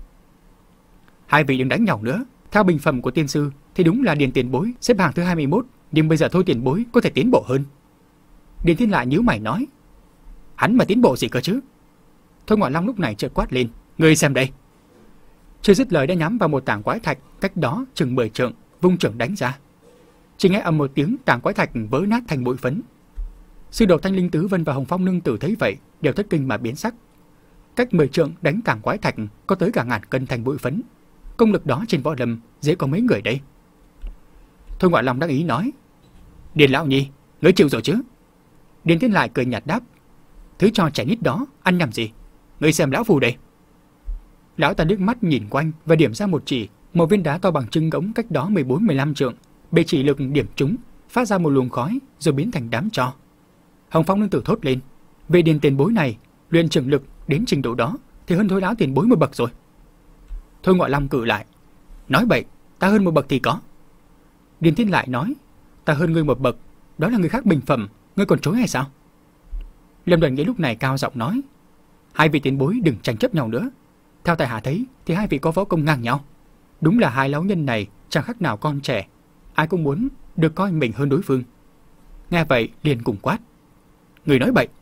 hai vị đừng đánh nhau nữa. Theo bình phẩm của tiên sư thì đúng là Điền tiền bối xếp hàng thứ hai mươi mốt, nhưng bây giờ Thôi tiền bối có thể tiến bộ hơn. Điền Thiên Lại nhíu mày nói, hắn mà tiến bộ gì cơ chứ? Thôi Ngọa Long lúc này chợt quát lên, ngươi xem đây. Chưa dứt lời đã nhắm vào một tảng quái thạch cách đó chừng mười trượng, vung trưởng đánh ra. Chỉ nghe ầm một tiếng, tảng quái thạch vỡ nát thành bụi phấn. Sư đồ Thanh Linh Tứ Vân và Hồng Phong nương tử thấy vậy đều thất kinh mà biến sắc. Cách mười trượng đánh tảng quái thạch có tới cả ngàn cân thành bụi phấn, công lực đó trên võ lâm dễ có mấy người đây. Thôi Ngọa Long đắc ý nói, Điền lão nhi, ngươi chịu rồi chứ? Điền Thiên Lại cười nhạt đáp, thứ trò trẻ nít đó ăn nhầm gì, ngươi xem lão phù đây. Lão ta nước mắt nhìn quanh và điểm ra một chỉ, một viên đá to bằng trứng ngỗng cách đó mười bốn mười lăm trượng, bị chỉ lực điểm trúng, phát ra một luồng khói rồi biến thành đám tro. Hồng Phong nương tử thốt lên, về Điền tiền bối này luyện trưởng lực đến trình độ đó thì hơn Thôi lão tiền bối một bậc rồi. Thôi Ngọa Long cự lại, nói bậy, ta hơn một bậc thì có. Điền Thiên Lại nói, ta hơn ngươi một bậc, đó là người khác bình phẩm, ngươi còn chối hay sao? Lâm Đoản Nghĩa lúc này cao giọng nói, hai vị tiền bối đừng tranh chấp nhau nữa. Theo tại hạ thấy thì hai vị có võ công ngang nhau. Đúng là hai lão nhân này chẳng khác nào con trẻ, ai cũng muốn được coi mình hơn đối phương. Nghe vậy liền cùng quát: Người nói bậy.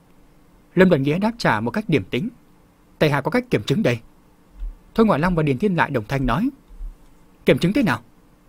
Lâm Đoàn Nghĩa đáp trả một cách điềm tĩnh: Tại hạ có cách kiểm chứng đây. Thôi Ngoại Long và Điền Thiên Lại đồng thanh nói: Kiểm chứng thế nào?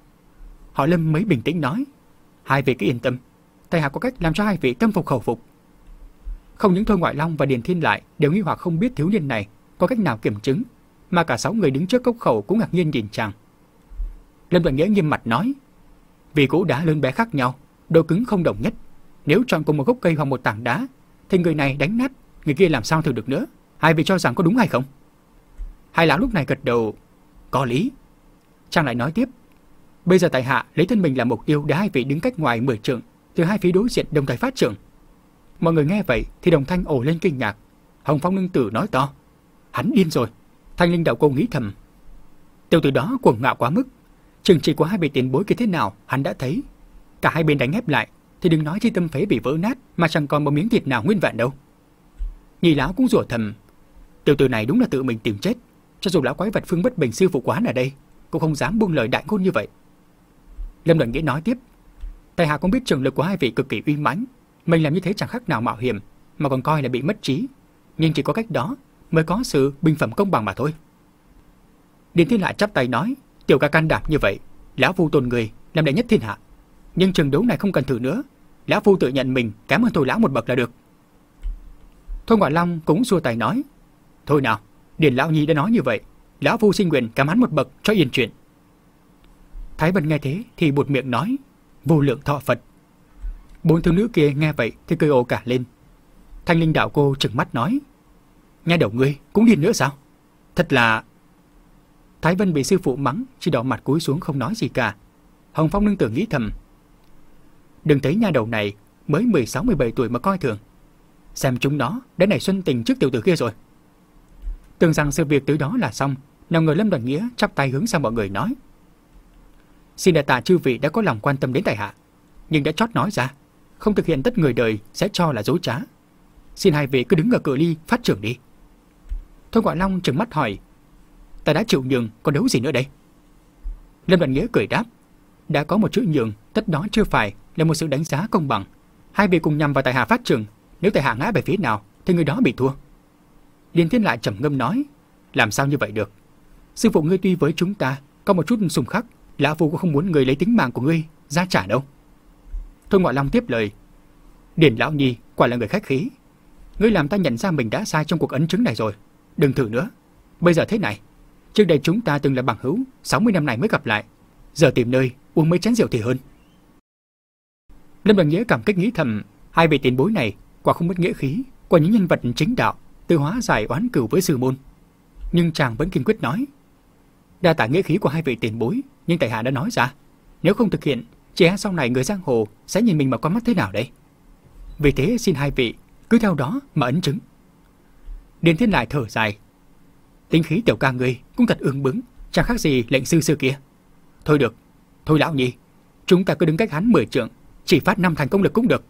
Họ Lâm mới bình tĩnh nói: Hai vị cứ yên tâm, tại hạ có cách làm cho hai vị tâm phục khẩu phục. Không những Thôi Ngoại Long và Điền Thiên Lại đều nghi hoặc không biết thiếu niên này có cách nào kiểm chứng, mà cả sáu người đứng trước cốc khẩu cũng ngạc nhiên nhìn chàng. Lâm Đoàn Nghĩa nghiêm mặt nói: Vì gỗ đá lớn bé khác nhau, độ cứng không đồng nhất. Nếu chọn cùng một gốc cây hoặc một tảng đá, thì người này đánh nát, người kia làm sao thử được nữa. Hai vị cho rằng có đúng hay không? Hai lão lúc này gật đầu: Có lý. Chàng lại nói tiếp: Bây giờ tại hạ lấy thân mình làm mục tiêu để hai vị đứng cách ngoài mười trượng từ hai phía đối diện đồng thời phát trưởng. Mọi người nghe vậy thì đồng thanh ồ lên kinh ngạc. Hồng Phong nương tử nói to: Hắn điên rồi. Thanh Linh đạo cô nghĩ thầm: Tiểu tử đó cuồng ngạo quá mức. Trường trị của hai vị tiền bối kia thế nào hắn đã thấy. Cả hai bên đánh ép lại thì đừng nói chi tâm phế bị vỡ nát, mà chẳng còn một miếng thịt nào nguyên vẹn đâu. Nhị lão cũng rủa thầm: Tiểu tử này đúng là tự mình tìm chết. Cho dù lão quái vật Phương Bất Bình sư phụ quán ở đây cũng không dám buông lời đại ngôn như vậy. Lâm Đoàn Nghĩa nói tiếp: Tại hạ cũng biết trường lực của hai vị cực kỳ uy mãnh, mình làm như thế chẳng khác nào mạo hiểm, mà còn coi là bị mất trí. Nhưng chỉ có cách đó mới có sự bình phẩm công bằng mà thôi. Điền Thiên Lại chắp tay nói: Tiểu ca can đảm như vậy, lão phu tôn người làm đệ nhất thiên hạ. Nhưng trận đấu này không cần thử nữa, lão phu tự nhận mình kém hơn Thôi lão một bậc là được. Thôi Ngoại Long cũng xua tay nói: Thôi nào, Điền lão nhi đã nói như vậy, lão phu xin nguyện kém hắn một bậc cho yên chuyện. Thái Vân nghe thế thì buột miệng nói: Vô lượng thọ Phật. Bốn thiếu nữ kia nghe vậy thì cười ồ cả lên. Thanh Linh đạo cô trừng mắt nói: Nghe đầu ngươi cũng điên nữa sao? Thật là... Thái Vân bị sư phụ mắng chỉ đỏ mặt cúi xuống không nói gì cả. Hồng Phong nương tử nghĩ thầm: Đừng thấy nha đầu này mới mười sáu mười bảy tuổi mà coi thường. Xem chúng nó đã nảy xuân tình trước tiểu tử kia rồi. Tưởng rằng sự việc tới đó là xong, nào ngờ Lâm Đoàn Nghĩa chắp tay hướng sang mọi người nói: Xin đà tạ chư vị đã có lòng quan tâm đến tại hạ, nhưng đã chót nói ra, không thực hiện tất người đời sẽ cho là dối trá. Xin hai vị cứ đứng ở cửa ly phát trưởng đi. Thôi Ngoại Long trừng mắt hỏi: Ta đã chịu nhường, còn đấu gì nữa đây? Lâm Đoàn Nghĩa cười đáp: Đã có một chữ nhường, tất đó chưa phải là một sự đánh giá công bằng. Hai vị cùng nhằm vào tại hạ phát trưởng, nếu tại hạ ngã về phía nào thì người đó bị thua. Điền Thiên Lại trầm ngâm nói: Làm sao như vậy được? Sư phụ ngươi tuy với chúng ta có một chút xung khắc, lão phu cũng không muốn người lấy tính mạng của ngươi ra trả đâu. Thôi Ngoại Long tiếp lời: Điền lão nhi quả là người khách khí. Ngươi làm ta nhận ra mình đã sai trong cuộc ấn chứng này rồi. Đừng thử nữa. Bây giờ thế này, trước đây chúng ta từng là bằng hữu, sáu mươi năm này mới gặp lại. Giờ tìm nơi uống mấy chén rượu thì hơn. Lâm Đoàn Nghĩa cảm kích nghĩ thầm: Hai vị tiền bối này quả không mất nghĩa khí, quả những nhân vật chính đạo, tự hóa giải oán cửu với sư môn. Nhưng chàng vẫn kiên quyết nói: Đa tạ nghĩa khí của hai vị tiền bối, nhưng tại hạ đã nói ra, nếu không thực hiện, chỉ e sau này người giang hồ sẽ nhìn mình mà con mắt thế nào đây. Vì thế xin hai vị cứ theo đó mà ấn chứng. Điền Thiên Lại thở dài: Tính khí tiểu ca ngươi cũng thật ương bướng, chẳng khác gì lệnh sư xưa kia. Thôi được, thôi lão nhi, chúng ta cứ đứng cách hắn mười trượng, chỉ phát năm thành công lực cũng được.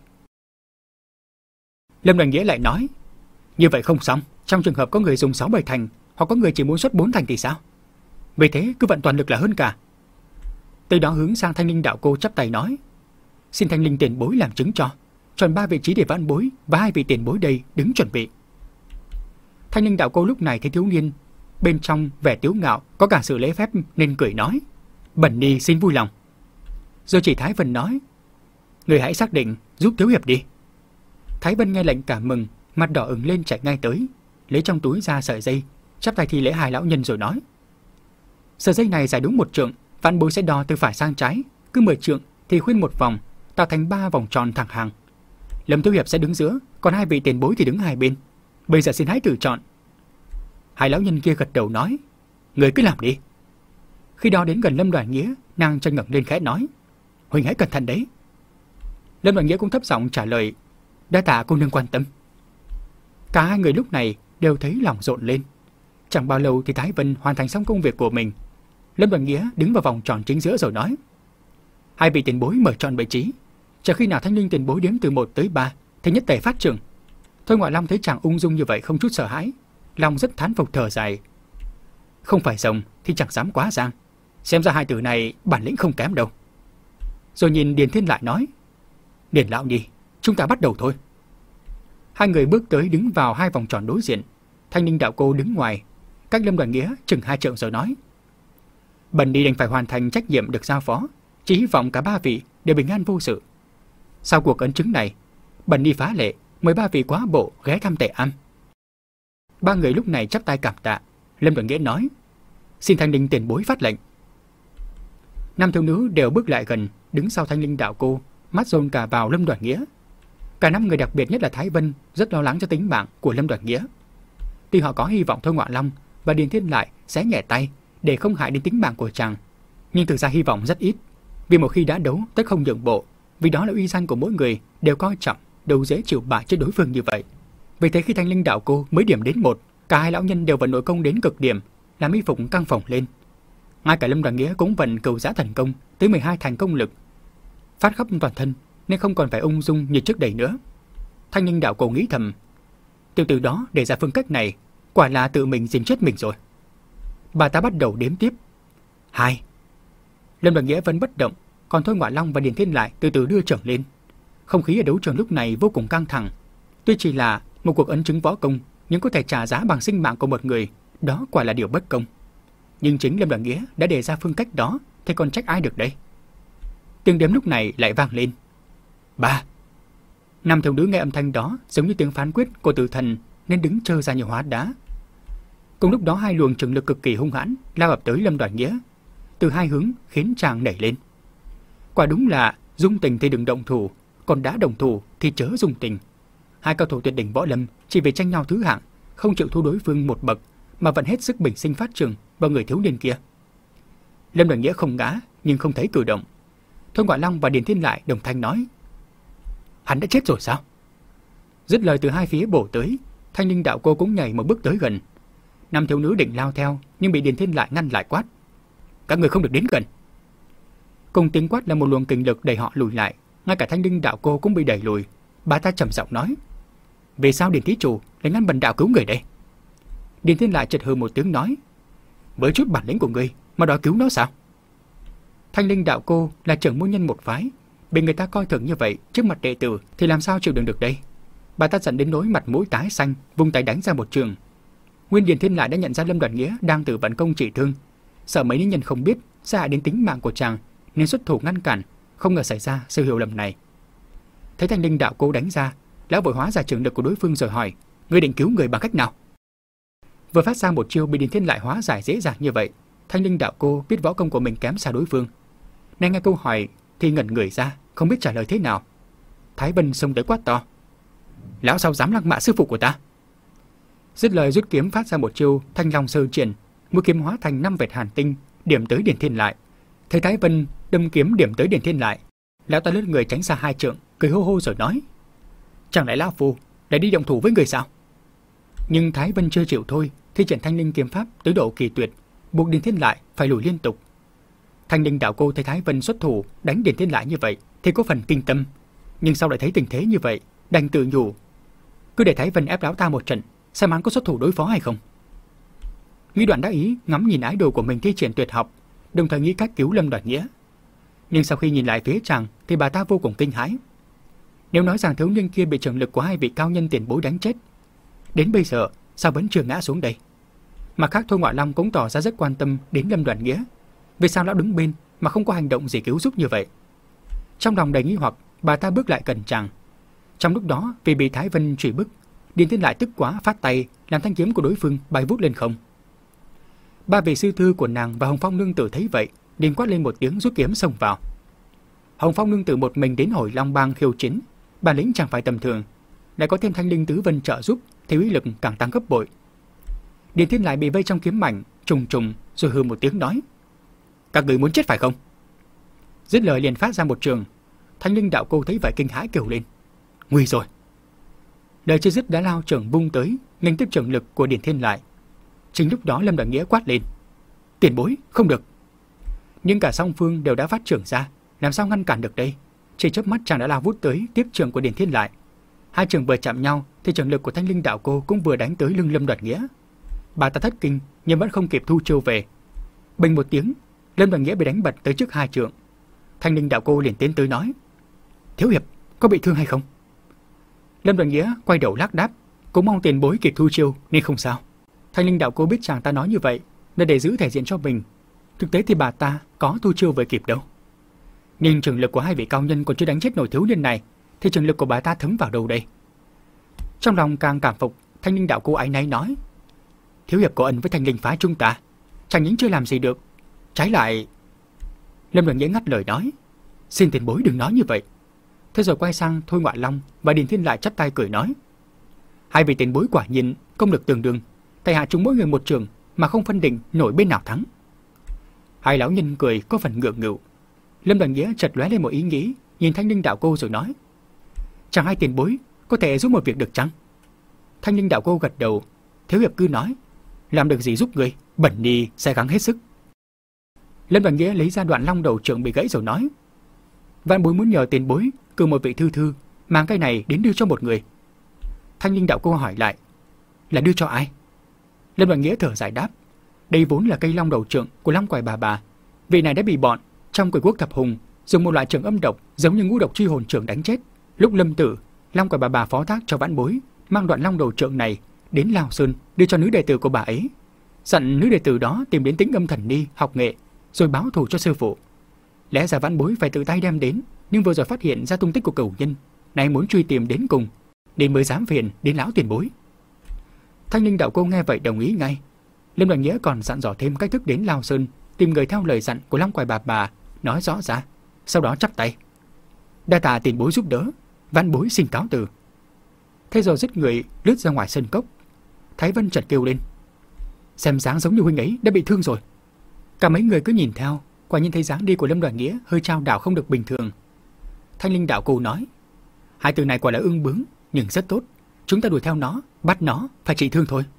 Lâm Đoàn Nghĩa lại nói: Như vậy không xong, trong trường hợp có người dùng sáu bảy thành, hoặc có người chỉ muốn xuất bốn thành thì sao? Vì thế cứ vận toàn lực là hơn cả. Từ đó hướng sang Thanh Linh đạo cô chắp tay nói: Xin Thanh Linh tiền bối làm chứng cho, chọn ba vị trí để vãn bối và hai vị tiền bối đây đứng chuẩn bị. Thanh Linh đạo cô lúc này thấy thiếu niên bên trong vẻ tiếu ngạo, có cả sự lễ phép nên cười nói: Bần ni xin vui lòng. Rồi chỉ Thái Vân nói: Người hãy xác định giúp thiếu hiệp đi. Thái Vân nghe lệnh cả mừng, mặt đỏ ửng lên chạy ngay tới, lấy trong túi ra sợi dây, chắp tay thi lễ hai lão nhân rồi nói: Sợi dây này dài đúng một trượng, vãn bối sẽ đo từ phải sang trái, cứ mười trượng thì khuyên một vòng, tạo thành ba vòng tròn thẳng hàng. Lâm thiếu hiệp sẽ đứng giữa, còn hai vị tiền bối thì đứng hai bên. Bây giờ xin hãy tự chọn. Hai lão nhân kia gật đầu nói: Người cứ làm đi. Khi đó đến gần Lâm Đoàn Nghĩa, nàng chân ngẩng lên khẽ nói: Huynh hãy cẩn thận đấy. Lâm Đoàn Nghĩa cũng thấp giọng trả lời: Đa tạ cô nương quan tâm. Cả hai người lúc này đều thấy lòng rộn lên. Chẳng bao lâu thì Thái Vân hoàn thành xong công việc của mình. Lâm Đoàn Nghĩa đứng vào vòng tròn chính giữa rồi nói: Hai vị tiền bối mở tròn vị trí, chờ khi nào Thanh Linh tiền bối đếm từ một tới ba thì nhất tề phát trưởng. Thôi Ngoại Long thấy chàng ung dung như vậy không chút sợ hãi, lòng rất thán phục thở dài. Không phải rồng thì chẳng dám quá giang, xem ra hai từ này bản lĩnh không kém đâu. Rồi nhìn Điền Thiên lại nói: Điền lão nhị, chúng ta bắt đầu thôi. Hai người bước tới đứng vào hai vòng tròn đối diện. Thanh Linh đạo cô đứng ngoài, cách Lâm Đoàn Nghĩa chừng hai trượng rồi nói: Bần đi đành phải hoàn thành trách nhiệm được giao phó, chỉ hy vọng cả ba vị đều bình an vô sự. Sau cuộc ấn chứng này, bần đi phá lệ mời ba vị quá bộ ghé thăm Tề Am. Ba người lúc này chắp tay cảm tạ. Lâm Đoàn Nghĩa nói: Xin Thanh Linh tiền bối phát lệnh. Năm thiếu nữ đều bước lại gần, đứng sau Thanh Linh đạo cô, mắt dồn cả vào Lâm Đoàn Nghĩa. Cả năm người, đặc biệt nhất là Thái Vân, rất lo lắng cho tính mạng của Lâm Đoàn Nghĩa. Tuy họ có hy vọng Thôi Ngọa Long và Điền Thiên lại xé nhẹ tay để không hại đến tính mạng của chàng, nhưng thực ra hy vọng rất ít. Vì một khi đã đấu tất không nhượng bộ, vì đó là uy danh của mỗi người đều coi trọng, đâu dễ chịu bại trước đối phương như vậy. Vì thế khi Thanh Linh đạo cô mới điểm đến một, cả hai lão nhân đều vận nội công đến cực điểm, làm y phục căng phồng lên. Ngay cả Lâm Đoàn Nghĩa cũng vận cửu giã thần công tới mười hai thành công lực, phát khắp toàn thân, nên không còn phải ung dung như trước đây nữa. Thanh Linh đạo cô nghĩ thầm: Tiểu tử đó để ra phương cách này, quả là tự mình dìm chết mình rồi. Bà ta bắt đầu đếm tiếp: Hai. Lâm Đoàn Nghĩa vẫn bất động, còn Thôi Ngọa Long và Điền Thiên lại từ từ đưa trưởng lên. Không khí ở đấu trường lúc này vô cùng căng thẳng. Tuy chỉ là một cuộc ấn chứng võ công, nhưng có thể trả giá bằng sinh mạng của một người, đó quả là điều bất công. Nhưng chính Lâm Đoàn Nghĩa đã đề ra phương cách đó, thì còn trách ai được đây? Tiếng đếm lúc này lại vang lên: Ba. Năm thiếu nữ nghe âm thanh đó giống như tiếng phán quyết của tử thần, nên đứng trơ ra như hóa đá. Cùng lúc đó hai luồng trường lực cực kỳ hung hãn lao ập tới Lâm Đoàn Nghĩa, từ hai hướng khiến chàng nảy lên. Quả đúng là dung tình thì đừng động thủ, còn đã động thủ thì chớ dung tình. Hai cao thủ tuyệt đỉnh võ lâm chỉ vì tranh nhau thứ hạng, không chịu thua đối phương một bậc, mà vẫn hết sức bình sinh phát trường vào người thiếu niên kia. Lâm Đoàn Nghĩa không ngã nhưng không thấy cử động. Thôi Ngọa Long và Điền Thiên lại đồng thanh nói: Hắn đã chết rồi sao? Dứt lời từ hai phía bổ tới, Thanh Linh đạo cô cũng nhảy một bước tới gần. Năm thiếu nữ định lao theo nhưng bị Điền Thiên lại ngăn lại quát: Các người không được đến gần. Cùng tiếng quát là một luồng kình lực đẩy họ lùi lại, ngay cả Thanh Linh đạo cô cũng bị đẩy lùi. Bà ta trầm giọng nói: Vì sao Điền thí chủ lại ngăn bần đạo cứu người đây? Điền Thiên lại chợt hừ một tiếng nói: Với chút bản lĩnh của ngươi mà đòi cứu nó sao? Thanh Linh đạo cô là trưởng môn nhân một phái, bị người ta coi thường như vậy trước mặt đệ tử thì làm sao chịu đựng được đây? Bà ta giận đến nỗi mặt mũi tái xanh, vung tay đánh ra một trường. Nguyên Điền Thiên lại đã nhận ra Lâm Đoàn Nghĩa đang tự vận công trị thương, sợ mấy nữ nhân không biết sẽ hại đến tính mạng của chàng, nên xuất thủ ngăn cản, không ngờ xảy ra sự hiểu lầm này. Thấy Thanh Linh đạo cô đánh ra, lão vội hóa giải trường lực của đối phương rồi hỏi: Ngươi định cứu người bằng cách nào? Vừa phát ra một chiêu bị Điền Thiên lại hóa giải dễ dàng như vậy, Thanh Linh đạo cô biết võ công của mình kém xa đối phương, nên nghe câu hỏi thì ngẩn người ra, không biết trả lời thế nào. Thái Vân xông tới quát to: Lão sao dám lăng mạ sư phụ của ta? Dứt lời rút kiếm phát ra một chiêu Thanh Long sơ triển, mũi kiếm hóa thành năm vệt hàn tinh điểm tới Điền Thiên lại. Thấy Thái Vân đâm kiếm điểm tới Điền Thiên lại, lão ta lướt người tránh xa hai trượng, cười hô hô rồi nói: Chẳng lẽ lão phu lại đi động thủ với người sao? Nhưng Thái Vân chưa chịu thôi, thi triển Thanh Linh kiếm pháp tới độ kỳ tuyệt, buộc Điền Thiên lại phải lùi liên tục. Thanh Linh đạo cô thấy Thái Vân xuất thủ đánh Điền Thiên lại như vậy thì có phần kinh tâm, nhưng sau lại thấy tình thế như vậy, đành tự nhủ: Cứ để Thái Vân ép lão ta một trận, xem hắn có xuất thủ đối phó hay không. Nghĩ đoạn đã ý ngắm nhìn ái đồ của mình thi triển tuyệt học, đồng thời nghĩ cách cứu Lâm Đoàn Nghĩa. Nhưng sau khi nhìn lại phía chàng thì bà ta vô cùng kinh hãi. Nếu nói rằng thiếu niên kia bị trường lực của hai vị cao nhân tiền bối đánh chết, đến bây giờ sao vẫn chưa ngã xuống đây? Mà khác Thôi Ngọa Long cũng tỏ ra rất quan tâm đến Lâm Đoàn Nghĩa. Vì sao lão đứng bên mà không có hành động gì cứu giúp như vậy? Trong lòng đầy nghi hoặc, bà ta bước lại gần chàng. Trong lúc đó, vì bị Thái Vân truy bức, Điền Thiên lại tức quá phát tay làm thanh kiếm của đối phương bay vút lên không. Ba vị sư thư của nàng và Hồng Phong nương tử thấy vậy, liền quát lên một tiếng rút kiếm xông vào. Hồng Phong nương tử một mình đến Hồi Long Bang khiêu chiến, bản lĩnh chẳng phải tầm thường, lại có thêm Thanh Linh tứ vân trợ giúp thì uy lực càng tăng gấp bội. Điền Thiên lại bị vây trong kiếm mảnh trùng trùng, rồi hừ một tiếng nói: Các người muốn chết phải không? Dứt lời liền phát ra một trường. Thanh Linh đạo cô thấy vậy kinh hãi kêu lên: Nguy rồi! Đời chưa dứt đã lao trường vung tới, nghênh tiếp trường lực của Điền Thiên lại. Chính lúc đó Lâm Đoàn Nghĩa quát lên: Tiền bối, không được! Nhưng cả song phương đều đã phát trường ra, làm sao ngăn cản được đây? Chỉ chớp mắt chàng đã lao vút tới tiếp trường của Điền Thiên lại. Hai trường vừa chạm nhau thì trường lực của Thanh Linh đạo cô cũng vừa đánh tới lưng Lâm Đoàn Nghĩa. Bà ta thất kinh nhưng vẫn không kịp thu chiêu về. Bình một tiếng, Lâm Đoàn Nghĩa bị đánh bật tới trước hai trượng. Thanh Linh đạo cô liền tiến tới nói: Thiếu hiệp, có bị thương hay không? Lâm Đoàn Nghĩa quay đầu lắc đáp: Cũng mong tiền bối kịp thu chiêu nên không sao. Thanh Linh đạo cô biết chàng ta nói như vậy là để giữ thể diện cho mình. Thực tế thì bà ta có thu chiêu về kịp đâu. Nhưng trường lực của hai vị cao nhân còn chưa đánh chết nổi thiếu niên này, thì trường lực của bà ta thấm vào đâu đây? Trong lòng càng cảm phục, Thanh Linh đạo cô áy náy nói: Thiếu hiệp có ân với Thanh Linh phái chúng ta, chẳng những chưa làm gì được, trái lại... Lâm Đoàn Nghĩa ngắt lời nói: Xin tiền bối đừng nói như vậy. Thế rồi quay sang Thôi Ngoại Long và Điền Thiên lại chắp tay cười nói: Hai vị tiền bối quả nhiên công lực tương đương, tại hạ chúng mỗi người một trường mà không phân định nổi bên nào thắng. Hai lão nhân cười có phần ngượng nghịu. Lâm Đoàn Nghĩa chợt lóe lên một ý nghĩ, nhìn Thanh Linh đạo cô rồi nói: Chẳng hai tiền bối có thể giúp một việc được chăng? Thanh Linh đạo cô gật đầu: Thiếu hiệp cứ nói, làm được gì giúp người, bẩn đi sẽ gắng hết sức. Lâm Đoàn Nghĩa lấy ra đoạn long đầu trượng bị gãy rồi nói: Vạn bối muốn nhờ tiền bối cử một vị thư thư mang cái này đến đưa cho một người. Thanh Linh đạo cô hỏi lại: Là đưa cho ai? Lâm Đoàn Nghĩa thở dài đáp: Đây vốn là cây long đầu trượng của Long Quải bà bà. Vị này đã bị bọn trong Quỷ Quốc Thập Hùng dùng một loại trường âm độc giống như ngũ độc truy hồn trưởng đánh chết. Lúc lâm tử, Long Quải bà bà phó thác cho vãn bối mang đoạn long đầu trượng này đến Lao Sơn đưa cho nữ đệ tử của bà ấy, dặn nữ đệ tử đó tìm đến Tĩnh Âm Thần Ni học nghệ rồi báo thù cho sư phụ. Lẽ ra vãn bối phải tự tay đem đến, nhưng vừa rồi phát hiện ra tung tích của cửu nhân, nay muốn truy tìm đến cùng nên mới dám phiền đến lão tiền bối. Thanh Linh đạo cô nghe vậy đồng ý ngay. Lâm Đoàn Nghĩa còn dặn dò thêm cách thức đến Lao Sơn tìm người theo lời dặn của Long Quải bà bà nói rõ ra, sau đó chắp tay: Đa tạ tiền bối giúp đỡ, vãn bối xin cáo từ. Thế rồi dứt người lướt ra ngoài sân cốc. Thái Vân chợt kêu lên: Xem dáng giống như huynh ấy đã bị thương rồi. Cả mấy người cứ nhìn theo, quả nhiên thấy dáng đi của Lâm Đoàn Nghĩa hơi trao đảo không được bình thường. Thanh Linh đạo cô nói: Hai từ này quả là ương bướng, nhưng rất tốt. Chúng ta đuổi theo nó, bắt nó, phải trị thương thôi.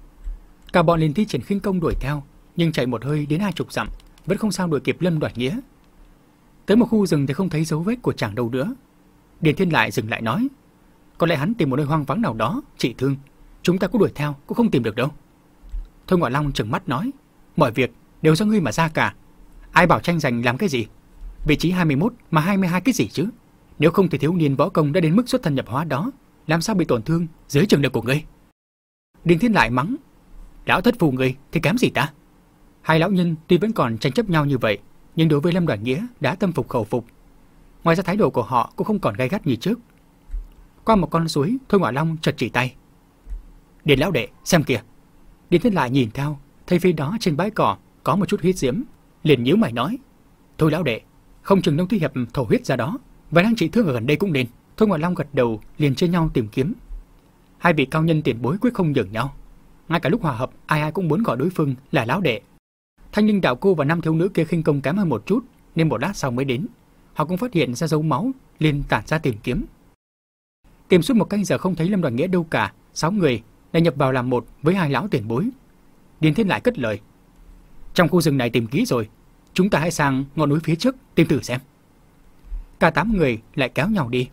Cả bọn liền thi triển khinh công đuổi theo, nhưng chạy một hơi đến hai chục dặm vẫn không sao đuổi kịp Lâm Đoàn Nghĩa. Tới một khu rừng thì không thấy dấu vết của chàng đâu nữa. Điền Thiên lại dừng lại nói: Có lẽ hắn tìm một nơi hoang vắng nào đó trị thương, chúng ta có đuổi theo cũng không tìm được đâu. Thôi Ngoại Long trừng mắt nói: Mọi việc đều do ngươi mà ra cả. Ai bảo tranh giành làm cái gì? Vị trí hai mươi mốt mà hai mươi hai cái gì chứ? Nếu không thì thiếu niên võ công đã đến mức xuất thần nhập hóa đó, làm sao bị tổn thương dưới trường lực của ngươi? Điền Thiên lại mắng: Lão thất phù ngươi thì kém gì ta? Hai lão nhân tuy vẫn còn tranh chấp nhau như vậy, nhưng đối với Lâm Đoàn Nghĩa đã tâm phục khẩu phục. Ngoài ra thái độ của họ cũng không còn gay gắt như trước. Qua một con suối, Thôi Ngoại Long chợt chỉ tay: Điền lão đệ, xem kìa. Điền Thiên lại nhìn theo, thấy phía đó trên bãi cỏ có một chút huyết diễm, liền nhíu mày nói: Thôi lão đệ, không chừng Đông Thi Hiệp thổ huyết ra đó, và đang trị thương ở gần đây cũng nên. Thôi Ngoại Long gật đầu, liền chia nhau tìm kiếm. Hai vị cao nhân tiền bối quyết không nhường nhau, ngay cả lúc hòa hợp ai ai cũng muốn gọi đối phương là lão đệ. Thanh Linh đạo cô và năm thiếu nữ kia khinh công kém hơn một chút, nên một lát sau mới đến. Họ cũng phát hiện ra dấu máu, liền tản ra tìm kiếm. Tìm suốt một canh giờ không thấy Lâm Đoàn Nghĩa đâu cả, sáu người đã nhập vào làm một với hai lão tiền bối. Điền Thiên lại cất lời: Trong khu rừng này tìm kỹ rồi, chúng ta hãy sang ngọn núi phía trước tìm thử xem. Cả tám người lại kéo nhau đi.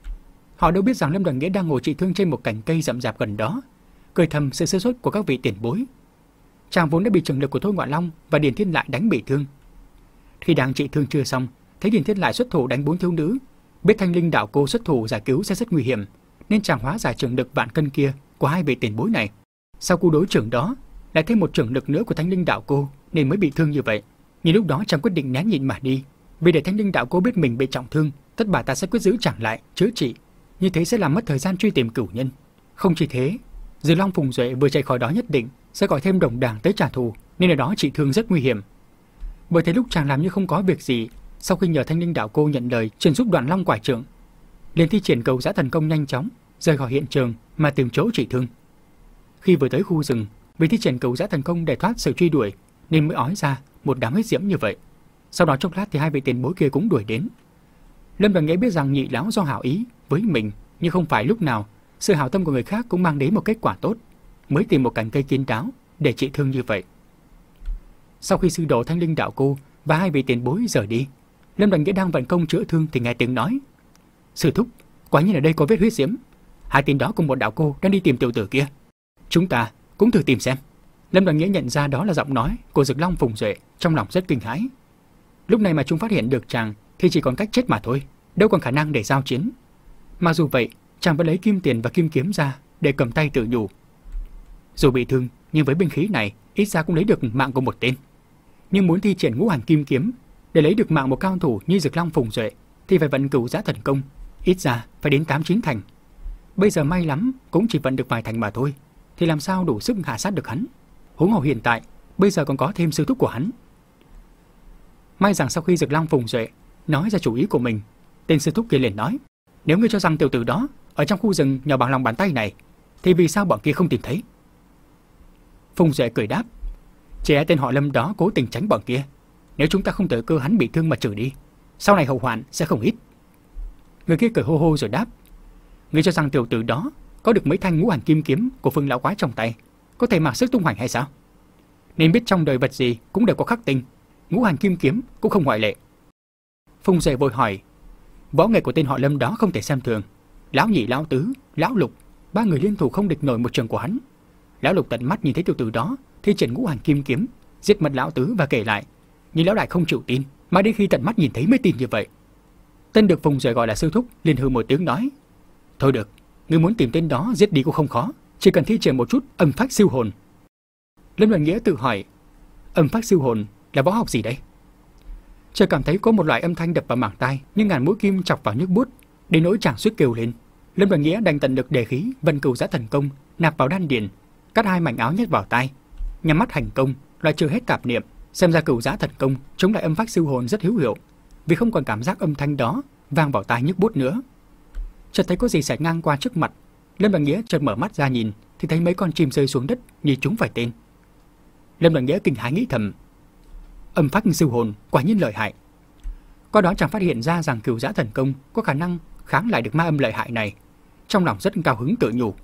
Họ đâu biết rằng Lâm Đoàn Nghĩa đang ngồi trị thương trên một cành cây rậm rạp gần đó, cười thầm sự sơ suất của các vị tiền bối. Chàng vốn đã bị trường lực của Thôi Ngoại Long và Điền Thiên lại đánh bị thương. Khi đang trị thương chưa xong, thấy Điền Thiên lại xuất thủ đánh bốn thiếu nữ, biết Thanh Linh đạo cô xuất thủ giải cứu sẽ rất nguy hiểm, nên chàng hóa giải trường lực vạn cân kia của hai vị tiền bối này. Sau cú đối trưởng đó, lại thêm một trường lực nữa của Thanh Linh đạo cô nên mới bị thương như vậy. Nhưng lúc đó chàng quyết định nén nhịn mà đi, vì để Thanh Linh đạo cô biết mình bị trọng thương, tất bà ta sẽ quyết giữ chàng lại chữa trị, như thế sẽ làm mất thời gian truy tìm cửu nhân. Không chỉ thế, Dư Long Phùng Duệ vừa chạy khỏi đó nhất định sẽ gọi thêm đồng đảng tới trả thù, nên ở đó trị thương rất nguy hiểm. Bởi thế lúc chàng làm như không có việc gì, sau khi nhờ Thanh Linh đạo cô nhận lời truyền giúp Đoạn Long Quải Trượng, liền thi triển cầu giã thần công nhanh chóng rời khỏi hiện trường mà tìm chỗ trị thương. Khi vừa tới khu rừng, vì thi triển cầu giã thần công để thoát sự truy đuổi nên mới ói ra một đám huyết diễm như vậy. Sau đó chốc lát thì hai vị tiền bối kia cũng đuổi đến. Lâm Đoàn Nghĩa biết rằng nhị lão do hảo ý với mình, nhưng không phải lúc nào sự hảo tâm của người khác cũng mang đến một kết quả tốt, mới tìm một cành cây kín đáo để trị thương như vậy. Sau khi sư đồ Thanh Linh đạo cô và hai vị tiền bối rời đi, Lâm Đoàn Nghĩa đang vận công chữa thương thì nghe tiếng nói: Sư thúc, quả nhiên ở đây có vết huyết diễm. Hai tên đó cùng một đạo cô đang đi tìm tiểu tử kia. Chúng ta cũng thử tìm xem. Lâm Đoàn Nghĩa nhận ra đó là giọng nói của Dực Long Phùng Duệ, trong lòng rất kinh hãi. Lúc này mà chúng phát hiện được chàng thì chỉ còn cách chết mà thôi, đâu còn khả năng để giao chiến. Mà dù vậy, chàng vẫn lấy kim tiền và kim kiếm ra để cầm tay tự nhủ. Dù bị thương, nhưng với binh khí này, ít ra cũng lấy được mạng của một tên. Nhưng muốn thi triển ngũ hành kim kiếm để lấy được mạng một cao thủ như Dực Long Phùng Duệ thì phải vận cửu giã thần công, ít ra phải đến tám chín thành. Bây giờ may lắm cũng chỉ vận được vài thành mà thôi, thì làm sao đủ sức hạ sát được hắn. Huống hồ hiện tại, bây giờ còn có thêm sư thúc của hắn. May rằng sau khi Dực Long Phùng Duệ nói ra chủ ý của mình, tên sư thúc kia liền nói: nếu ngươi cho rằng tiểu tử đó ở trong khu rừng nhỏ bằng lòng bàn tay này, thì vì sao bọn kia không tìm thấy? Phùng Duệ cười đáp: trẻ tên họ Lâm đó cố tình tránh bọn kia. Nếu chúng ta không tự cơ hắn bị thương mà trừ đi, sau này hậu hoạn sẽ không ít. Người kia cười hô hô rồi đáp: ngươi cho rằng tiểu tử đó có được mấy thanh ngũ hành kim kiếm của Phương lão quái trong tay, có thể mặc sức tung hoành hay sao? Nên biết trong đời vật gì cũng đều có khắc tinh, ngũ hành kim kiếm cũng không ngoại lệ. Phùng Duệ vội hỏi: võ nghệ của tên họ Lâm đó không thể xem thường. Lão nhị, lão tứ, lão lục, ba người liên thủ không địch nổi một trường của hắn. Lão lục tận mắt nhìn thấy tiểu tử đó thi triển ngũ hành kim kiếm giết mất lão tứ và kể lại, nhưng lão đại không chịu tin, mà đến khi tận mắt nhìn thấy mới tin như vậy. Tên được Phùng Duệ gọi là sư thúc liền hừ một tiếng nói: thôi được, ngươi muốn tìm tên đó giết đi cũng không khó, chỉ cần thi triển một chút âm phách siêu hồn. Lâm Đoàn Nghĩa tự hỏi: âm phách siêu hồn là võ học gì đấy? Chợt cảm thấy có một loại âm thanh đập vào màng tai như ngàn mũi kim chọc vào nhức buốt, đến nỗi chàng suýt kêu lên. Lâm Đoàn Nghĩa đành tận lực đề khí vận cửu giã thần công nạp vào đan điền, cắt hai mảnh áo nhét vào tai, nhắm mắt hành công, loại trừ hết tạp niệm. Xem ra cửu giã thần công chống lại âm phách siêu hồn rất hữu hiệu, vì không còn cảm giác âm thanh đó vang vào tai nhức buốt nữa. Chợt thấy có gì xảy ngang qua trước mặt, Lâm Đoàn Nghĩa chợt mở mắt ra nhìn thì thấy mấy con chim rơi xuống đất như chúng phải tên. Lâm Đoàn Nghĩa kinh hãi nghĩ thầm: âm phách siêu hồn quả nhiên lợi hại. Qua đó chàng phát hiện ra rằng cửu giã thần công có khả năng kháng lại được ma âm lợi hại này, trong lòng rất cao hứng tự nhủ: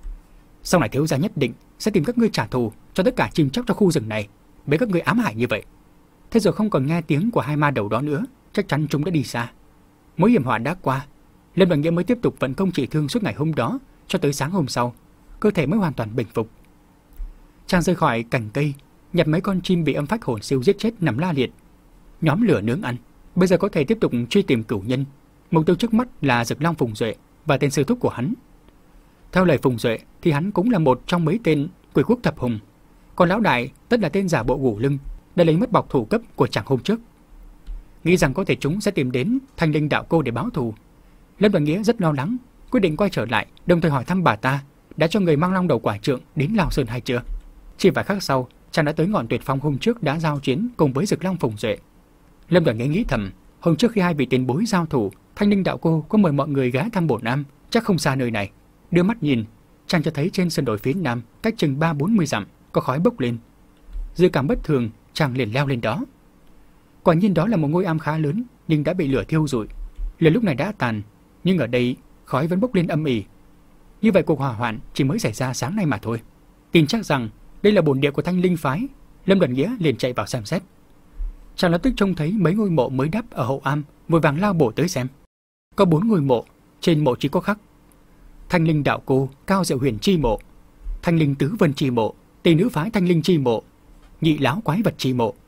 sau này thiếu gia nhất định sẽ tìm các ngươi trả thù cho tất cả chim chóc trong khu rừng này, bởi các ngươi ám hại như vậy. Thế rồi không còn nghe tiếng của hai ma đầu đó nữa, chắc chắn chúng đã đi xa. Mối hiểm họa đã qua, Lâm Đoàn Nghĩa mới tiếp tục vận công trị thương suốt ngày hôm đó cho tới sáng hôm sau, cơ thể mới hoàn toàn bình phục. Chàng rời khỏi cành cây, nhặt mấy con chim bị âm phách hồn siêu giết chết nằm la liệt, nhóm lửa nướng ăn. Bây giờ có thể tiếp tục truy tìm cửu nhân. Mục tiêu trước mắt là Dực Long Phùng Duệ và tên sư thúc của hắn. Theo lời Phùng Duệ thì hắn cũng là một trong mấy tên quỷ quốc thập hùng, còn lão đại tất là tên giả bộ gù lưng đã lấy mất bọc thủ cấp của chàng hôm trước. Nghĩ rằng có thể chúng sẽ tìm đến Thanh Linh đạo cô để báo thù, Lâm Đoàn Nghĩa rất lo lắng, quyết định quay trở lại, đồng thời hỏi thăm bà ta đã cho người mang long đầu quả trượng đến Lào Sơn hay chưa. Chỉ vài khắc sau, chàng đã tới ngọn tuyệt phong hôm trước đã giao chiến cùng với Dực Long Phùng Duệ. Lâm Đoàn Nghĩa nghĩ thầm, hôm trước khi hai vị tiền bối giao thủ, Thanh Linh đạo cô có mời mọi người ghé thăm Bổn Nam, chắc không xa nơi này. Đưa mắt nhìn, chàng cho thấy trên sườn đồi phía nam, cách chừng ba bốn mươi dặm, có khói bốc lên. Dự cảm bất thường, chàng liền leo lên đó. Quả nhiên đó là một ngôi am khá lớn, nhưng đã bị lửa thiêu rụi. Lửa lúc này đã tàn, nhưng ở đây khói vẫn bốc lên âm ỉ. Như vậy cuộc hỏa hoạn chỉ mới xảy ra sáng nay mà thôi. Tin chắc rằng đây là bổn địa của Thanh Linh phái, Lâm Đoàn Nghĩa liền chạy vào xem xét. Chàng lập tức trông thấy mấy ngôi mộ mới đắp ở hậu am, vội vàng lao bổ tới xem. Có bốn ngôi mộ, trên mộ chỉ có khắc: Thanh Linh đạo cô Cao Diệu Huyền chi mộ, Thanh Linh tứ vân chi mộ, tỷ nữ phái Thanh Linh chi mộ, nhị láo quái vật chi mộ.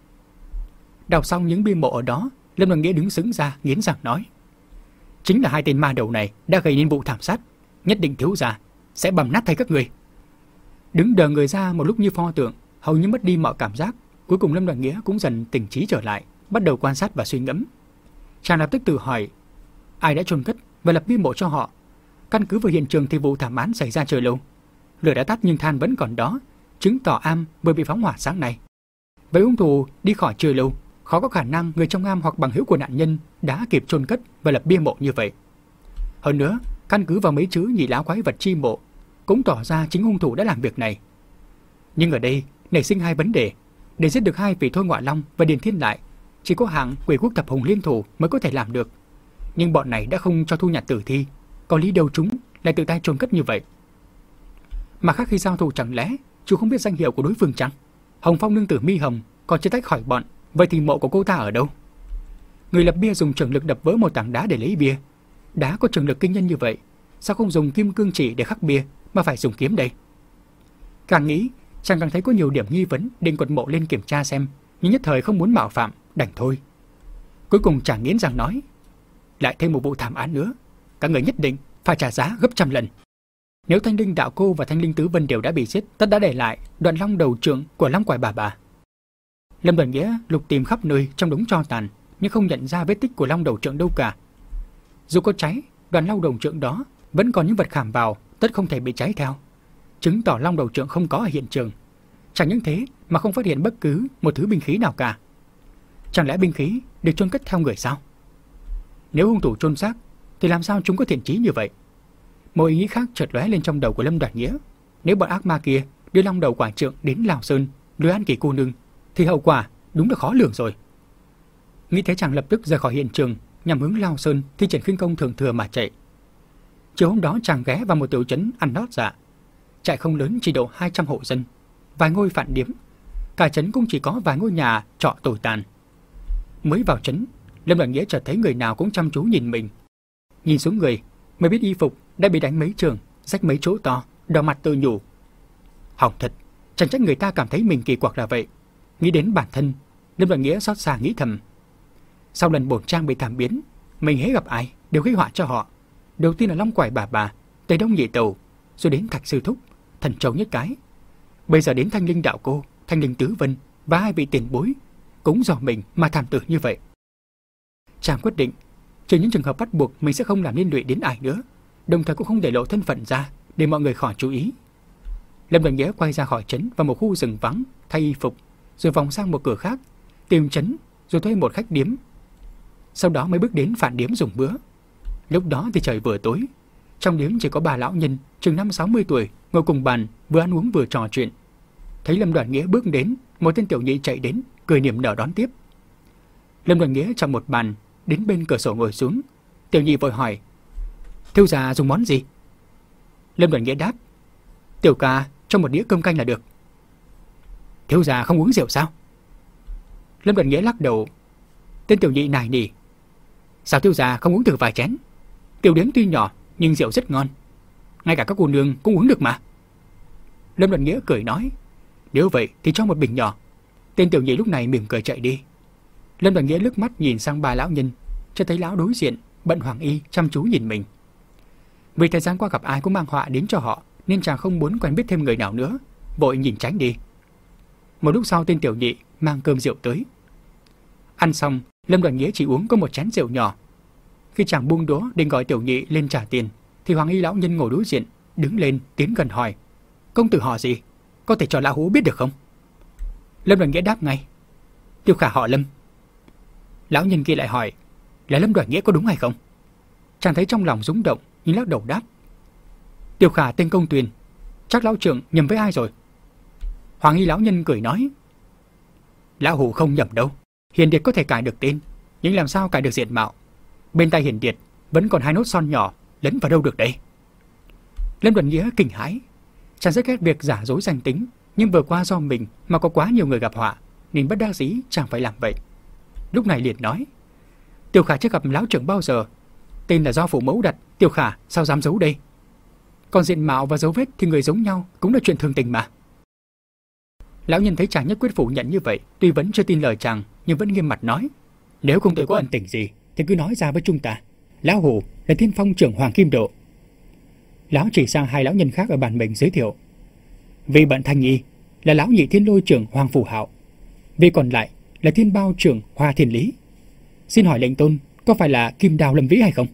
Đọc xong những bia mộ ở đó, Lâm Đoàn Nghĩa đứng sững ra, nghiến răng nói: chính là hai tên ma đầu này đã gây nên vụ thảm sát, nhất định thiếu gia sẽ bầm nát thay các người. Đứng đờ người ra một lúc như pho tượng, hầu như mất đi mọi cảm giác. Cuối cùng Lâm Đoàn Nghĩa cũng dần tỉnh trí trở lại, bắt đầu quan sát và suy ngẫm. Chàng lập tức tự hỏi: ai đã chôn cất và lập bia mộ cho họ? Căn cứ vào hiện trường thì vụ thảm án xảy ra trời lâu, lửa đã tắt nhưng than vẫn còn đó, chứng tỏ am vừa bị phóng hỏa sáng nay. Vậy hung thủ đi khỏi trời lâu, khó có khả năng người trong am hoặc bằng hữu của nạn nhân đã kịp chôn cất và lập bia mộ như vậy. Hơn nữa, căn cứ vào mấy chữ nhị lão quái vật chi mộ cũng tỏ ra chính hung thủ đã làm việc này. Nhưng ở đây nảy sinh hai vấn đề. Để giết được hai vị Thôi Ngọa Long và Điền Thiên Lại, chỉ có hạng quỷ quốc thập hùng liên thủ mới có thể làm được. Nhưng bọn này đã không cho thu nhặt tử thi, có lý đâu chúng lại tự tay chôn cất như vậy. Mà khác khi giao thủ chẳng lẽ chú không biết danh hiệu của đối phương chăng? Hồng Phong nương tử Mi Hồng còn chưa tách khỏi bọn, vậy thì mộ của cô ta ở đâu? Người lập bia dùng trường lực đập vỡ một tảng đá để lấy bia. Đá có trường lực kinh nhân như vậy, sao không dùng kim cương chỉ để khắc bia mà phải dùng kiếm đây? Càng nghĩ, chàng càng thấy có nhiều điểm nghi vấn, định quật mộ lên kiểm tra xem, nhưng nhất thời không muốn mạo phạm, đành thôi. Cuối cùng chàng nghiến răng nói, lại thêm một vụ thảm án nữa, các người nhất định phải trả giá gấp trăm lần. Nếu Thanh Linh Đạo Cô và Thanh Linh Tứ Vân đều đã bị giết, tất đã để lại đoạn long đầu trượng của Long Quải bà bà. Lâm Đoàn Nghĩa lục tìm khắp nơi trong đống tro tàn, nhưng không nhận ra vết tích của long đầu trượng đâu cả. Dù có cháy, đoạn long đầu trượng đó vẫn còn những vật khảm vào, tất không thể bị cháy theo, chứng tỏ long đầu trượng không có ở hiện trường. Chẳng những thế mà không phát hiện bất cứ một thứ binh khí nào cả. Chẳng lẽ binh khí được chôn cất theo người sao? Nếu hung thủ chôn xác thì làm sao chúng có thiện chí như vậy? Một ý nghĩ khác chợt lóe lên trong đầu của Lâm Đoàn Nghĩa. Nếu bọn ác ma kia đưa long đầu quả trượng đến Lào Sơn đưa An Kỳ cô nương thì hậu quả đúng là khó lường rồi. Nghĩ thế chàng lập tức rời khỏi hiện trường, nhằm hướng Lào Sơn thi triển khinh công thường thừa mà chạy. Chiều hôm đó chàng ghé vào một tiểu trấn ăn lót dạ. Trại không lớn, chỉ độ hai trăm hộ dân, vài ngôi phạn điếm, cả trấn cũng chỉ có vài ngôi nhà trọ tồi tàn. Mới vào trấn, Lâm Đoàn Nghĩa chợt thấy người nào cũng chăm chú nhìn mình. Nhìn xuống người mới biết y phục đã bị đánh mấy trường, rách mấy chỗ to, đỏ mặt tự nhủ, hỏng thật, chẳng trách người ta cảm thấy mình kỳ quặc là vậy. Nghĩ đến bản thân, Lâm Đoàn Nghĩa xót xa nghĩ thầm, sau lần bổn trang bị thảm biến, mình hễ gặp ai đều gây họa cho họ. Đầu tiên là Long Quải bà bà, Tây Đông Nhị Tẩu, rồi đến Thạch Sư Thúc, Thần Châu Nhất Cái, bây giờ đến Thanh Linh Đạo Cô, Thanh Linh Tứ Vân và hai vị tiền bối, cũng do mình mà thảm tử như vậy. Chàng quyết định, trừ những trường hợp bắt buộc mình sẽ không làm liên lụy đến ai nữa, đồng thời cũng không để lộ thân phận ra để mọi người khỏi chú ý. Lâm Đoàn Nghĩa quay ra khỏi trấn vào một khu rừng vắng, thay y phục, rồi vòng sang một cửa khác, tìm trấn, rồi thuê một khách điếm. Sau đó mới bước đến phạn điếm dùng bữa. Lúc đó thì trời vừa tối, trong điếm chỉ có ba lão nhân chừng năm sáu mươi tuổi ngồi cùng bàn, vừa ăn uống vừa trò chuyện. Thấy Lâm Đoàn Nghĩa bước đến, một tên tiểu nhị chạy đến, cười niềm nở đón tiếp. Lâm Đoàn Nghĩa chọn một bàn, đến bên cửa sổ ngồi xuống. Tiểu nhị vội hỏi, thiếu gia dùng món gì? Lâm Đoàn Nghĩa đáp, tiểu ca cho một đĩa cơm canh là được. Thiếu gia không uống rượu sao? Lâm Đoàn Nghĩa lắc đầu. Tên tiểu nhị nài nỉ, sao thiếu gia không uống thử vài chén? Tiểu điếm tuy nhỏ nhưng rượu rất ngon, ngay cả các cô nương cũng uống được mà. Lâm Đoàn Nghĩa cười nói, nếu vậy thì cho một bình nhỏ. Tên tiểu nhị lúc này mỉm cười chạy đi. Lâm Đoàn Nghĩa liếc mắt nhìn sang ba lão nhân, cho thấy lão đối diện bận hoàng y chăm chú nhìn mình. Vì thời gian qua gặp ai cũng mang họa đến cho họ, nên chàng không muốn quen biết thêm người nào nữa, vội nhìn tránh đi. Một lúc sau tên tiểu nhị mang cơm rượu tới. Ăn xong, Lâm Đoàn Nghĩa chỉ uống có một chén rượu nhỏ. Khi chàng buông đũa định gọi tiểu nhị lên trả tiền, thì hoàng y lão nhân ngồi đối diện đứng lên tiến gần hỏi, công tử họ gì, có thể cho lão hú biết được không? Lâm Đoàn Nghĩa đáp ngay, Tiêu Khả họ Lâm. Lão nhân kia lại hỏi, là Lâm Đoàn Nghĩa có đúng hay không? Chàng thấy trong lòng rúng động nhưng lắc đầu đáp, Tiêu Khả tên Công Tuyền, chắc lão trưởng nhầm với ai rồi. Hoàng y lão nhân cười nói, lão hủ không nhầm đâu, Hiền Điệt có thể cài được tên, nhưng làm sao cài được diện mạo? Bên tay Hiền Điệt vẫn còn hai nốt son nhỏ, lấn vào đâu được đây? Lâm Đoàn Nghĩa kinh hãi, chàng rất ghét việc giả dối danh tính, nhưng vừa qua do mình mà có quá nhiều người gặp họa, nên bất đắc dĩ chàng phải làm vậy. Lúc này liền nói, Tiêu Khả chưa gặp lão trưởng bao giờ, tên là do phụ mẫu đặt, Tiêu Khả sao dám giấu đây? Còn diện mạo và dấu vết thì người giống nhau cũng là chuyện thường tình mà. Lão nhân thấy chàng nhất quyết phủ nhận như vậy, tuy vẫn chưa tin lời chàng nhưng vẫn nghiêm mặt nói, nếu công tử có ẩn tình gì thì cứ nói ra với chúng ta. Lão hủ là Thiên Phong trưởng Hoàng Kim Độ. Lão chỉ sang hai lão nhân khác ở bàn mình giới thiệu, vì bận Thanh Nhi là lão nhị Thiên Lôi trưởng Hoàng Phủ Hạo, vì còn lại là Thiên Bao trưởng Hoa Thiên Lý. Xin hỏi lệnh tôn có phải là Kim Đào Lâm Vĩ hay không?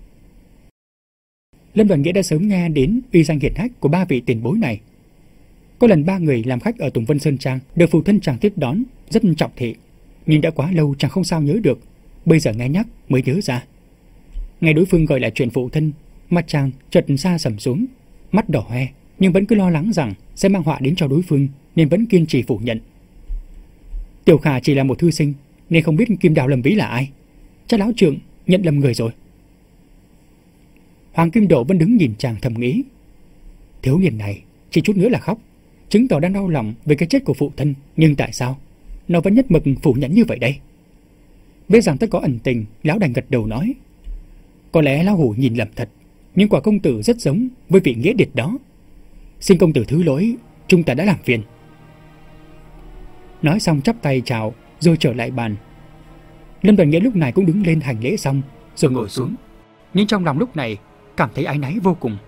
Lâm Đoàn Nghĩa đã sớm nghe đến uy danh hiển hách của ba vị tiền bối này. Có lần ba người làm khách ở Tùng Vân Sơn Trang được phụ thân chàng tiếp đón rất trọng thị, nhưng đã quá lâu chàng không sao nhớ được, bây giờ nghe nhắc mới nhớ ra. Nghe đối phương gọi là chuyện phụ thân, mặt chàng chợt xa sầm xuống, mắt đỏ hoe, nhưng vẫn cứ lo lắng rằng sẽ mang họa đến cho đối phương, nên vẫn kiên trì phủ nhận. Tiểu Khả chỉ là một thư sinh nên không biết Kim Đào Lâm Vĩ là ai, chắc lão trưởng nhận lầm người rồi. Hoàng Kim Độ vẫn đứng nhìn chàng thầm nghĩ, thiếu niên này chỉ chút nữa là khóc, chứng tỏ đang đau lòng về cái chết của phụ thân, nhưng tại sao nó vẫn nhất mực phủ nhận như vậy đây? Biết rằng tất có ẩn tình, lão đành gật đầu nói, có lẽ lão hủ nhìn lầm thật, nhưng quả công tử rất giống với vị nghĩa điệt đó. Xin công tử thứ lỗi, chúng ta đã làm phiền. Nói xong chắp tay chào rồi trở lại bàn. Lâm Đoàn Nghĩa lúc này cũng đứng lên hành lễ xong rồi ngồi xuống, nhưng trong lòng lúc này cảm thấy áy náy vô cùng.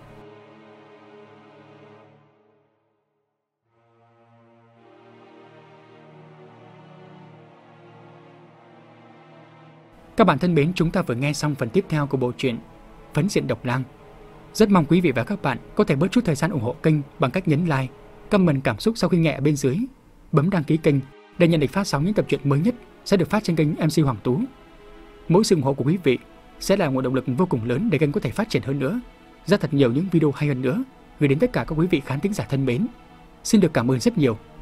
Các bạn thân mến, chúng ta vừa nghe xong phần tiếp theo của bộ truyện Phấn Diện Độc Lang. Rất mong quý vị và các bạn có thể bớt chút thời gian ủng hộ kênh bằng cách nhấn like, comment cảm xúc sau khi nghe ở bên dưới, bấm đăng ký kênh để nhận được phát sóng những tập truyện mới nhất sẽ được phát trên kênh em xê Hoàng Tú. Mỗi sự ủng hộ của quý vị sẽ là nguồn động lực vô cùng lớn để kênh có thể phát triển hơn nữa, ra thật nhiều những video hay hơn nữa gửi đến tất cả các quý vị khán thính giả thân mến. Xin được cảm ơn rất nhiều.